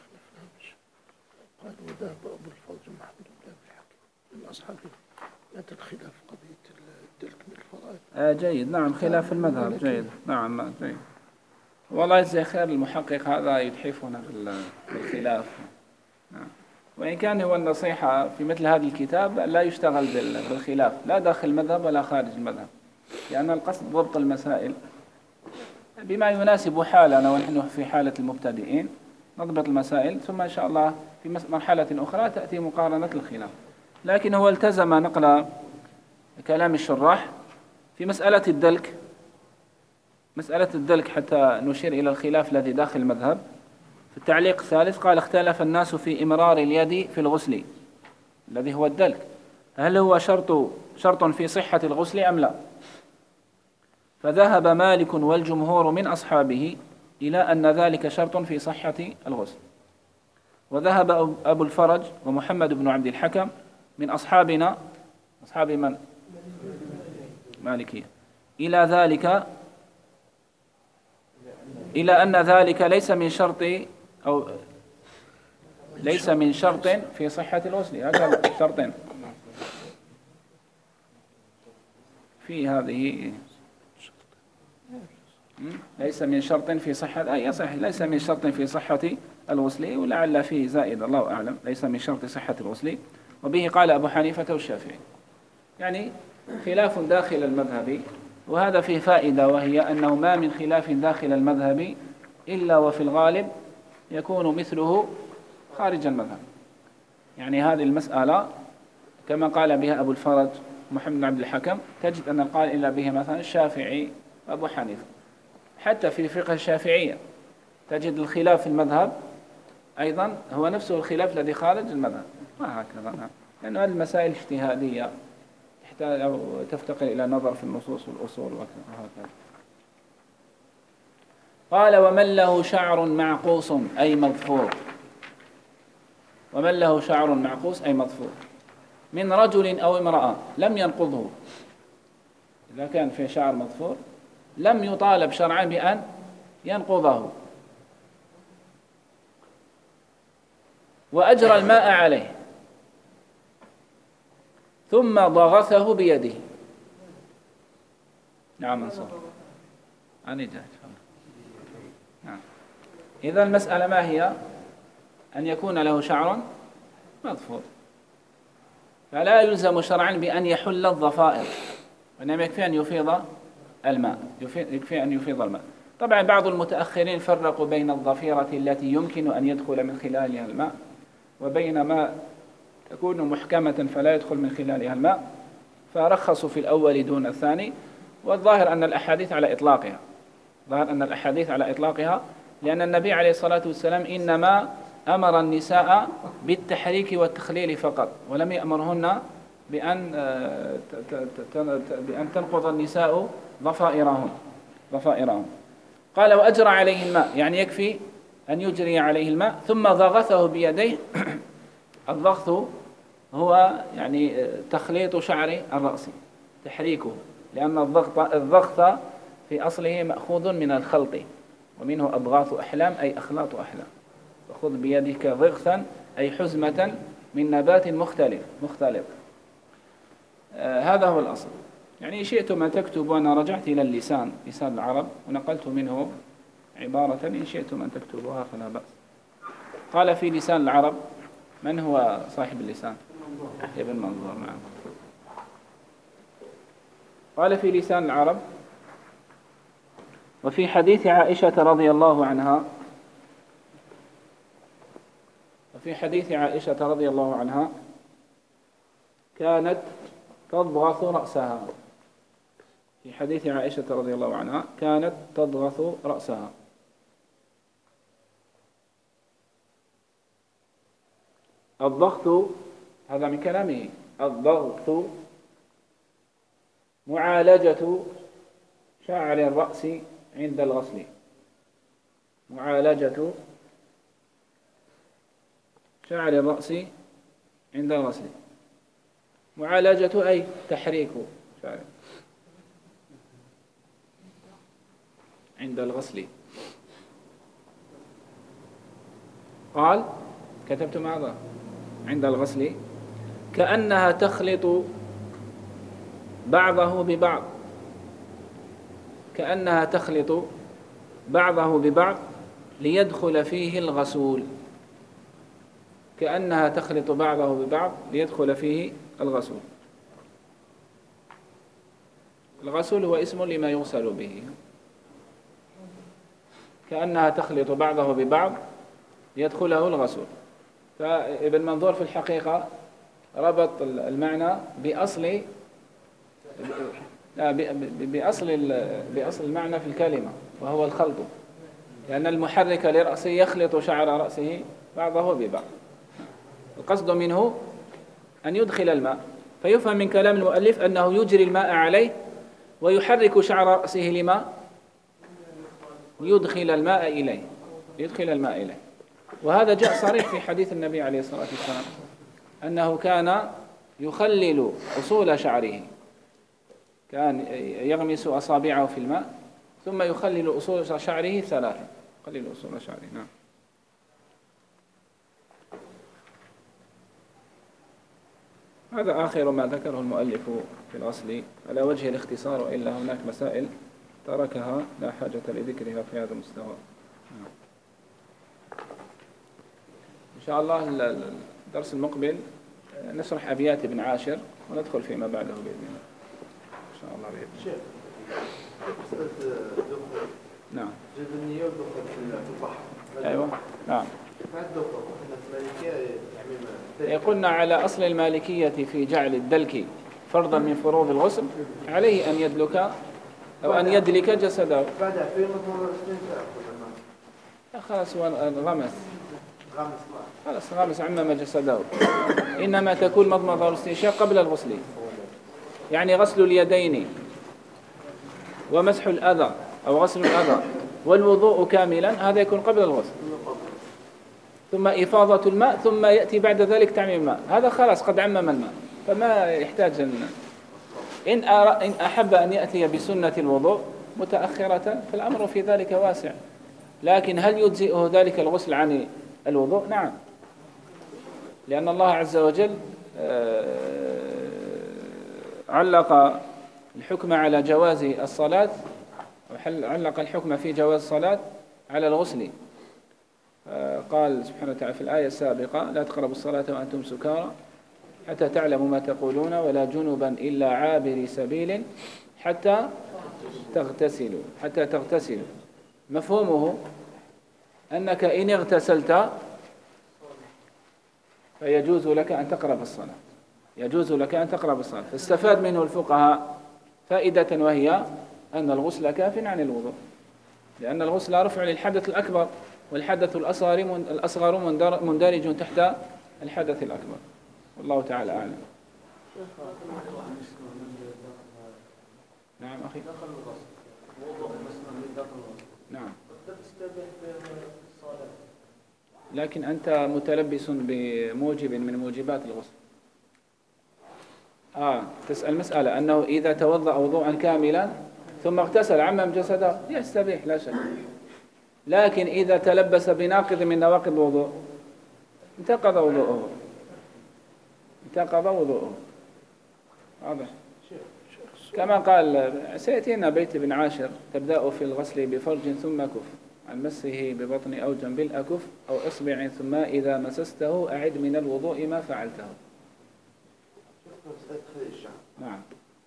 قال وذهب أبو الفضل محمود بن الحكيم من أصحابه لا الخلاف قضية الدلك من الفرائض. آه جيد، نعم، خلاف المذهب، جيد، نعم جيد. والله يجزي خير المحقق هذا يتحفنا بالخلاف. نعم. وإن كان هو النصيحة في مثل هذا الكتاب لا يشتغل بالخلاف لا داخل المذهب ولا خارج المذهب، لأن القصد ضبط المسائل بما يناسب حالنا ونحن في حالة المبتدئين، نضبط المسائل ثم إن شاء الله في مرحلة أخرى تأتي مقارنة الخلاف. لكن هو التزم نقل كلام الشراح في مسألة الدلك، مسألة الدلك حتى نشير إلى الخلاف الذي داخل المذهب. في التعليق الثالث قال: اختلف الناس في إمرار اليد في الغسل الذي هو الدلك، هل هو شرط شرط في صحة الغسل أم لا؟ فذهب مالك والجمهور من أصحابه إلى أن ذلك شرط في صحة الغسل، وذهب أبو الفرج ومحمد بن عبد الحكم من أصحابنا أصحاب من؟ مالكية إلى ذلك إلى أن ذلك ليس من شرط أو ليس من شرط في صحة الغسل. هذا شرطين في هذه، ليس من شرط في صحة أي صحيح ليس من شرط في صحة الغسل، ولعل فيه زائد الله أعلم، ليس من شرط صحة الغسل. وبه قال أبو حنيفة والشافعي، يعني خلاف داخل المذهب. وهذا فيه فائدة، وهي أنه ما من خلاف داخل المذهب إلا وفي الغالب يكون مثله خارج المذهب. يعني هذه المسألة كما قال بها أبو الفرج محمد بن عبد الحكم تجد أن القائل إلا به مثلا الشافعي وأبو حنيفة. حتى في الفقه الشافعية تجد الخلاف في المذهب أيضا هو نفسه الخلاف الذي خارج المذهب، وهكذا، لأن هذه المسائل اجتهادية تحتاج أو تفتقر إلى نظر في النصوص والأصول وهكذا. قال: ومن له شعر معقوس أي مظفور. ومن له شعر معقوس أي مظفور من رجل أو امرأة لم ينقضه، إذا كان في شعر مظفور لم يطالب شرعا بأن ينقضه، وأجرى الماء عليه ثم ضغثه بيده. نعم منصور أنا جاهز. نعم. إذا المسألة ما هي؟ أن يكون له شعر مظفور، فلا يلزم شرعا بأن يحل الضفائر، وإنما يكفي أن يفيض الماء، يكفي أن يفيض الماء. طبعا بعض المتأخرين فرقوا بين الضفيرة التي يمكن أن يدخل من خلالها الماء وبين ما تكون محكمة فلا يدخل من خلالها الماء، فرخصوا في الأول دون الثاني. والظاهر أن الأحاديث على إطلاقها، ظاهر أن الأحاديث على إطلاقها، لأن النبي عليه الصلاة والسلام إنما أمر النساء بالتحريك والتخليل فقط، ولم يأمرهن بأن بأن تنقض النساء ضفائرهم ضفائرهم. قال: وأجرى عليه الماء، يعني يكفي أن يجري عليه الماء ثم ضغثه بيديه. الضغط هو يعني تخليط شعر الرأس، تحريكه، لأن الضغط الضغط في أصله مأخوذ من الخلط، ومنه أضغاث أحلام أي أخلاط أحلام. فخذ بيدك ضغثا أي حزمة من نبات مختلف مختلف. آه هذا هو الأصل. يعني شئتم أن تكتبوا، أنا رجعت إلى اللسان لسان العرب ونقلت منه عبارة، إن شئتم أن تكتبوها فلا بأس. قال في لسان العرب، من هو صاحب اللسان؟ ابن منظور. نعم. قال في لسان العرب: وفي حديث عائشة رضي الله عنها وفي حديث عائشة رضي الله عنها كانت تضغث رأسها. في حديث عائشة رضي الله عنها كانت تضغث رأسها. الضغط هذا من كلامه، الضغط معالجة شعر الرأس عند الغسل، معالجة شعر الرأس عند الغسل. معالجة أي تحريك شعر عند الغسل. قال كتبت ماذا؟ عند الغسل كأنها تخلط بعضه ببعض، كأنها تخلط بعضه ببعض ليدخل فيه الغسول، كأنها تخلط بعضه ببعض ليدخل فيه الغسول. الغسول هو اسم لما يغسل به، كأنها تخلط بعضه ببعض ليدخله الغسول. فابن منظور في الحقيقة ربط المعنى بأصل لا بأصل بأصل المعنى في الكلمة، وهو الخلط، لأن المحرك لرأسه يخلط شعر رأسه بعضه ببعض. القصد منه أن يدخل الماء، فيفهم من كلام المؤلف أنه يجري الماء عليه ويحرك شعر رأسه لما يدخل الماء إليه يدخل الماء إليه. وهذا جاء صريح في حديث النبي عليه الصلاة والسلام أنه كان يخلل أصول شعره، كان يغمس أصابعه في الماء ثم يخلل أصول شعره ثلاثة، يخلل أصول شعره. نعم. هذا آخر ما ذكره المؤلف في الأصل على وجه الاختصار، وإلا هناك مسائل تركها لا حاجة لذكرها في هذا المستوى. إن شاء الله الدرس المقبل نشرح أبيات ابن عاشر وندخل فيما بعده بإذن الله. إن شاء الله بإذن الله. نعم. جاب النية والدخول في البحر. أيوة. نعم. بعد الدخول يعني قلنا على أصل المالكية في جعل الدلك فرضا من فروض الغسل عليه أن يدلك أو أن يدلك جسده. بعد في مضمون خلاص هو غمس غمس خلاص غمس عمم جسده. إنما تكون مضمضة والاستنشاق قبل الغسل، يعني غسل اليدين ومسح الأذى أو غسل الأذى والوضوء كاملا، هذا يكون قبل الغسل، ثم إفاضة الماء، ثم يأتي بعد ذلك تعميم الماء. هذا خلاص قد عمم الماء، فما يحتاج أن إن, إن أحب أن يأتي بسنة الوضوء متأخرة فالأمر في ذلك واسع. لكن هل يجزئه ذلك الغسل عن الوضوء؟ نعم، لأن الله عز وجل علق الحكم على جواز الصلاة، علق الحكم في جواز الصلاة على الغسل. قال سبحانه وتعالى في الآية السابقة: لا تقربوا الصلاة وأنتم سكارى حتى تعلموا ما تقولون ولا جنبا إلا عابري سبيل حتى تغتسلوا حتى تغتسلوا. مفهومه أنك إن اغتسلت فيجوز لك أن تقرب الصلاة يجوز لك أن تقرب الصلاة. فاستفاد منه الفقهاء فائدة، وهي أن الغسل كاف عن الوضوء، لأن الغسل رفع للحدث الأكبر، والحدث الأصغر الأصغر مندرج تحت الحدث الأكبر. والله تعالى أعلم. نعم أخي. نعم. لكن أنت متلبس بموجب من موجبات الغسل. آه تسأل مسألة أنه إذا توضأ وضوءا كاملا ثم اغتسل عمم جسده يستبيح لا شك، لكن إذا تلبس بناقض من نواقض الوضوء انتقض وضوءه انتقض وضوءه واضح. كما قال سيأتينا بيت ابن عاشر: تبدأ في الغسل بفرج ثم كف عن مسه ببطن أو جنب الأكف أو إصبع، ثم إذا مسسته أعد من الوضوء ما فعلته. نعم.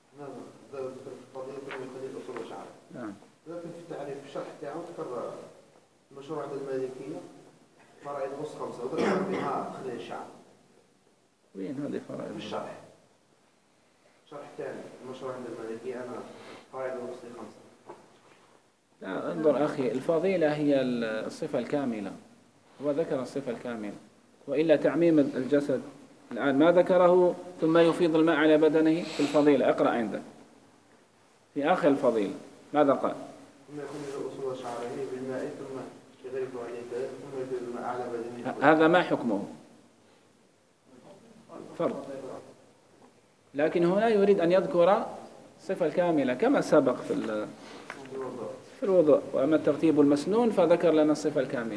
نعم. لكن في التعريف في الشرح تاعو ذكر المشروع عند المالكية فرائض الغسل خمسة، وذكر فيها تخليل الشعر. وين هذه فرائض؟ في الشرح شرح ثاني المشروع عند المالكية أنا فرائض الغسل خمسة. لا انظر أخي، الفضيلة هي الصفة الكاملة، هو ذكر الصفة الكاملة، وإلا تعميم الجسد الآن ما ذكره ثم يفيض الماء على بدنه في الفضيلة. اقرأ عندك في آخر الفضيلة ماذا قال؟ ثم يكون أصول شعره بالماء ثم يغرف عليه ثم يفيض الماء على بدنه. هذا ما حكمه؟ فرض. لكن هنا يريد أن يذكر الصفة الكاملة كما سبق في في الوضوء، وأما الترتيب المسنون فذكر لنا الصفة الكاملة.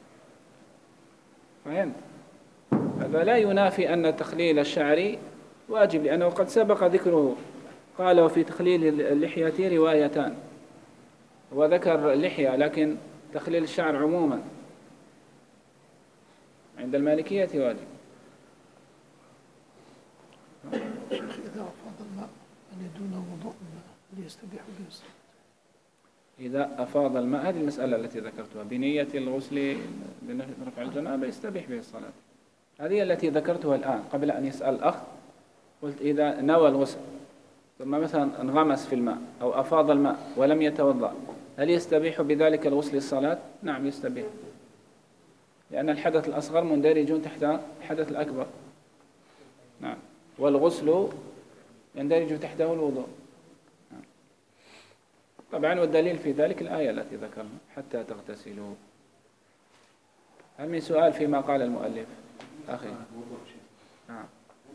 فهمت؟ هذا لا ينافي أن تخليل الشعر واجب، لأنه قد سبق ذكره. قال: وفي تخليل اللحية روايتان، هو ذكر اللحية لكن تخليل الشعر عموما عند المالكية واجب. شيخ إذا أفاض الماء يعني دون وضوء هل يستبيح به الصلاة؟ إذا أفاض الماء، هذه المسألة التي ذكرتها بنية الغسل برفع الجنابة يستبيح به الصلاة، هذه التي ذكرتها الآن قبل أن يسأل الأخ. قلت إذا نوى الغسل ثم مثلا انغمس في الماء أو أفاض الماء ولم يتوضأ، هل يستبيح بذلك الغسل الصلاة؟ نعم يستبيح، لأن الحدث الأصغر مندرج تحت الحدث الأكبر. نعم، والغسل يندرج تحته الوضوء. نعم. طبعا والدليل في ذلك الآية التي ذكرنا حتى تغتسلوا. هل من سؤال فيما قال المؤلف أخي؟ نعم.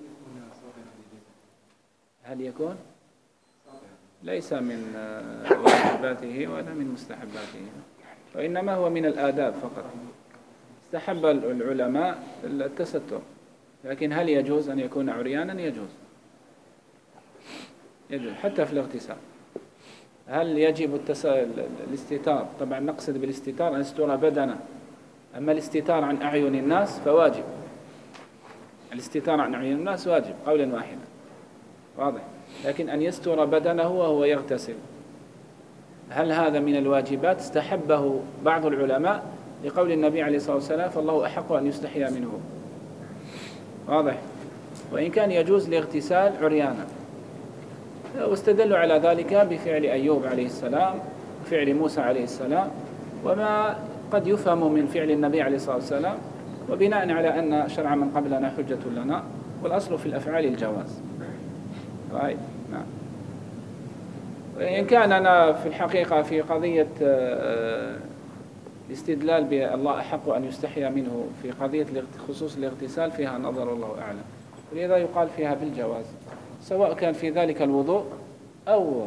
هل يكون؟ ليس من واجباته ولا من مستحباته، وإنما هو من الآداب فقط. استحب العلماء التستر، لكن هل يجوز أن يكون عريانا؟ يجوز، يجوز حتى في الاغتسال. هل يجب التس... الاستتار؟ طبعا نقصد بالاستتار أن يستر بدنه، أما الاستتار عن أعين الناس فواجب. الاستتار عن أعين الناس واجب قولا واحدا، واضح. لكن أن يستر بدنه وهو يغتسل، هل هذا من الواجبات؟ استحبه بعض العلماء لقول النبي عليه الصلاة والسلام فالله أحق أن يستحيا منه، واضح. وإن كان يجوز الاغتسال عريانا، واستدلوا على ذلك بفعل أيوب عليه السلام وفعل موسى عليه السلام وما قد يفهم من فعل النبي عليه الصلاة والسلام، وبناء على أن شرع من قبلنا حجة لنا، والأصل في الأفعال الجواز. رأي؟ نعم. وإن كان أنا في الحقيقة في قضية الاستدلال بالله أحق أن يستحيا منه في قضية خصوص الاغتسال فيها نظر، الله أعلم، ولذا يقال فيها بالجواز، سواء كان في ذلك الوضوء أو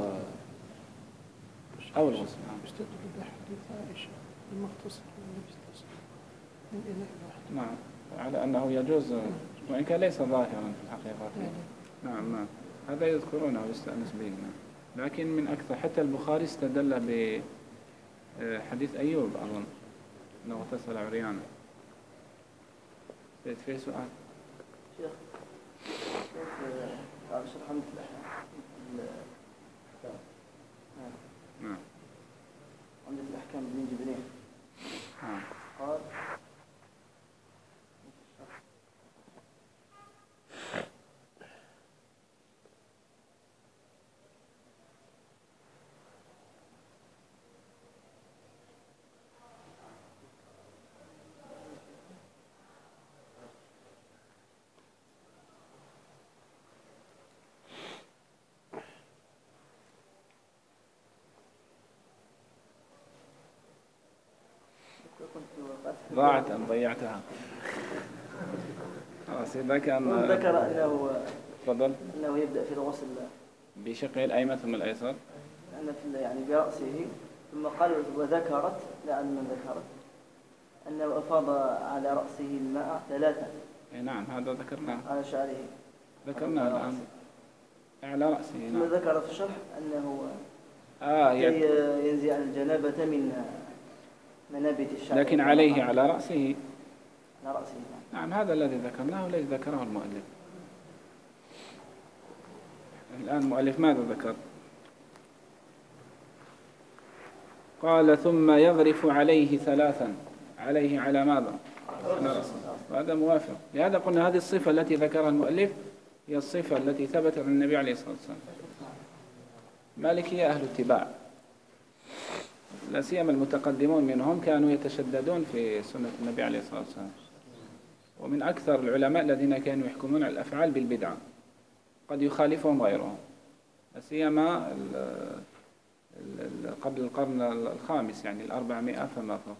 أو الغسل. يستدل بحديث عائشة المغتسل والذي اغتسل من إناء واحد. نعم، على أنه يجوز، وإن كان ليس ظاهرا في الحقيقة. نعم نعم، هذا يذكرونه ويستأنس به. لكن من أكثر حتى البخاري استدل بحديث أيوب أظن أنه اغتسل عريانا. في سؤال شيخ كيف قال شرح عمدة الأحكام؟ نعم، عمدة الأحكام ابن جبرين نعم. قال ضاعت أم ضيعتها؟ خلاص إذا كان ذكر أنه تفضل. أنه يبدأ في الغسل بشقه الأيمن ثم الأيسر، أن في يعني برأسه، ثم قال وذكرت لعل من ذكرت أنه أفاض على رأسه الماء ثلاثة. نعم هذا ذكرناه، على شعره ذكرناه الآن على رأسه. ثم نعم. ذكر في الشرح أنه آه يعني ينزع الجنابة من منابت الشعر، لكن عليه على رأسه. على رأسه. نعم هذا الذي ذكرناه والذي ذكره المؤلف. الآن المؤلف ماذا ذكر؟ قال ثم يغرف عليه ثلاثا، عليه على ماذا؟ على رأسه، وهذا موافق. لهذا قلنا هذه الصفة التي ذكرها المؤلف هي الصفة التي ثبت عن النبي عليه الصلاة والسلام. مالكية أهل اتباع، لا سيما المتقدمون منهم كانوا يتشددون في سنة النبي عليه الصلاة والسلام، ومن أكثر العلماء الذين كانوا يحكمون على الأفعال بالبدعة، قد يخالفهم غيرهم، لا سيما قبل القرن الخامس يعني الأربعمائة فما فوق.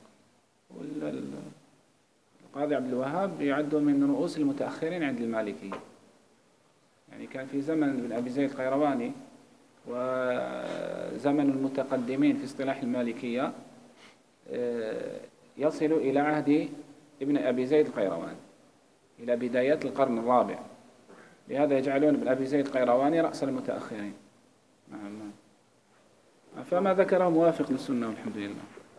والقاضي عبد الوهاب يعد من رؤوس المتأخرين عند المالكية، يعني كان في زمن ابن أبي زيد القيرواني وزمن المتقدمين في اصطلاح المالكية يصل إلى عهد ابن أبي زيد القيرواني، إلى بدايات القرن الرابع، لهذا يجعلون ابن أبي زيد القيرواني رأس المتأخرين. نعم. فما ذكره موافق للسنة والحمد لله.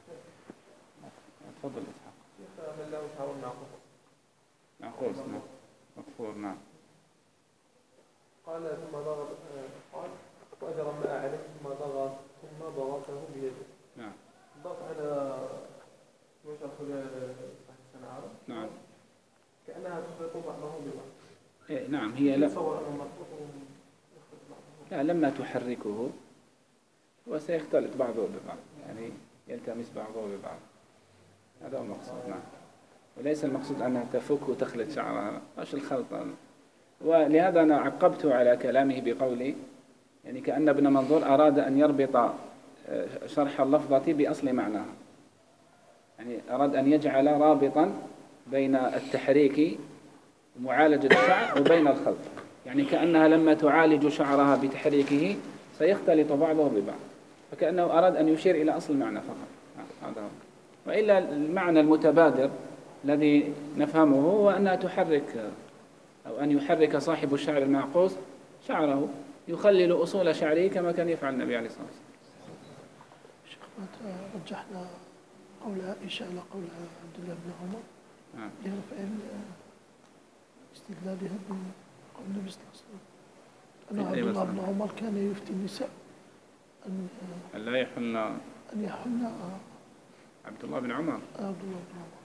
تفضل إسحاق. من له شعر معقوس. معقوس نعم. مغفور نعم. قال ثم ضغط قال وأجر الماء عليه ثم ضغط ثم ضغطه بيده. نعم. الضغط على وجه السنعار. نعم. كأنها تخلط بعضه ببعض. إيه نعم هي لا. تصور أنه مربوط لا لما تحركه وسيختلط بعضه ببعض يعني يلتمس بعضه ببعض. هذا هو المقصود نعم. وليس المقصود أنها تفك وتخلط شعرها مش الخلطة. ولهذا أنا عقبت على كلامه بقولي يعني كأن ابن منظور أراد أن يربط شرح اللفظة بأصل معناها يعني أراد أن يجعل رابطا بين التحريك ومعالجة الشعر وبين الخلط يعني كأنها لما تعالج شعرها بتحريكه سيختلط بعضه ببعض فكأنه أراد أن يشير إلى أصل المعنى فقط هذا هو. وإلا المعنى المتبادر الذي نفهمه هو أنها تحرك أو أن يحرك صاحب الشعر المعقوس شعره يخلل أصول شعره كما كان يفعل النبي عليه الصلاة والسلام. شيخ متى رجحنا قول عائشة على قول عبد الله بن عمر نعم. لرفع استدلالها بقول النبي صلى الله عليه وسلم أن عبد الله بن عمر كان يفتي النساء أن لا يحن أن يحن عبد الله بن عمر. عبد الله بن عمر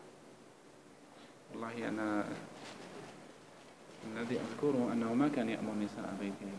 والله أنا الذي أذكره أنه ما كان يأمر نساء بيته.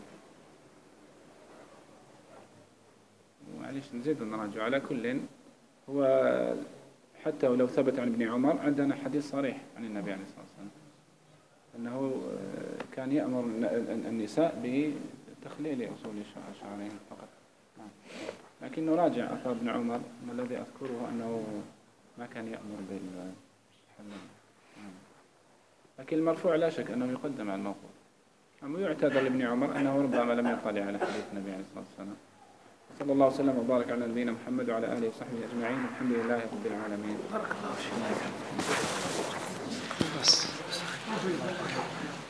معليش نزيد نراجع على كل هو حتى ولو ثبت عن ابن عمر عندنا حديث صريح عن النبي عليه الصلاة والسلام أنه كان يأمر النساء بتخليل أصول شعرهم فقط. لكن نراجع أثر ابن عمر ما الذي أذكره أنه ما كان يأمر بالحلال. لكن المرفوع لا شك أنه يقدم على الموقوف. أما يعتذر لابن عمر أنه ربما لم يطلع على حديث النبي عليه الصلاة والسلام. صلى الله وسلم وبارك على نبينا محمد وعلى آله وصحبه أجمعين والحمد لله رب العالمين. بارك الله فيك. بس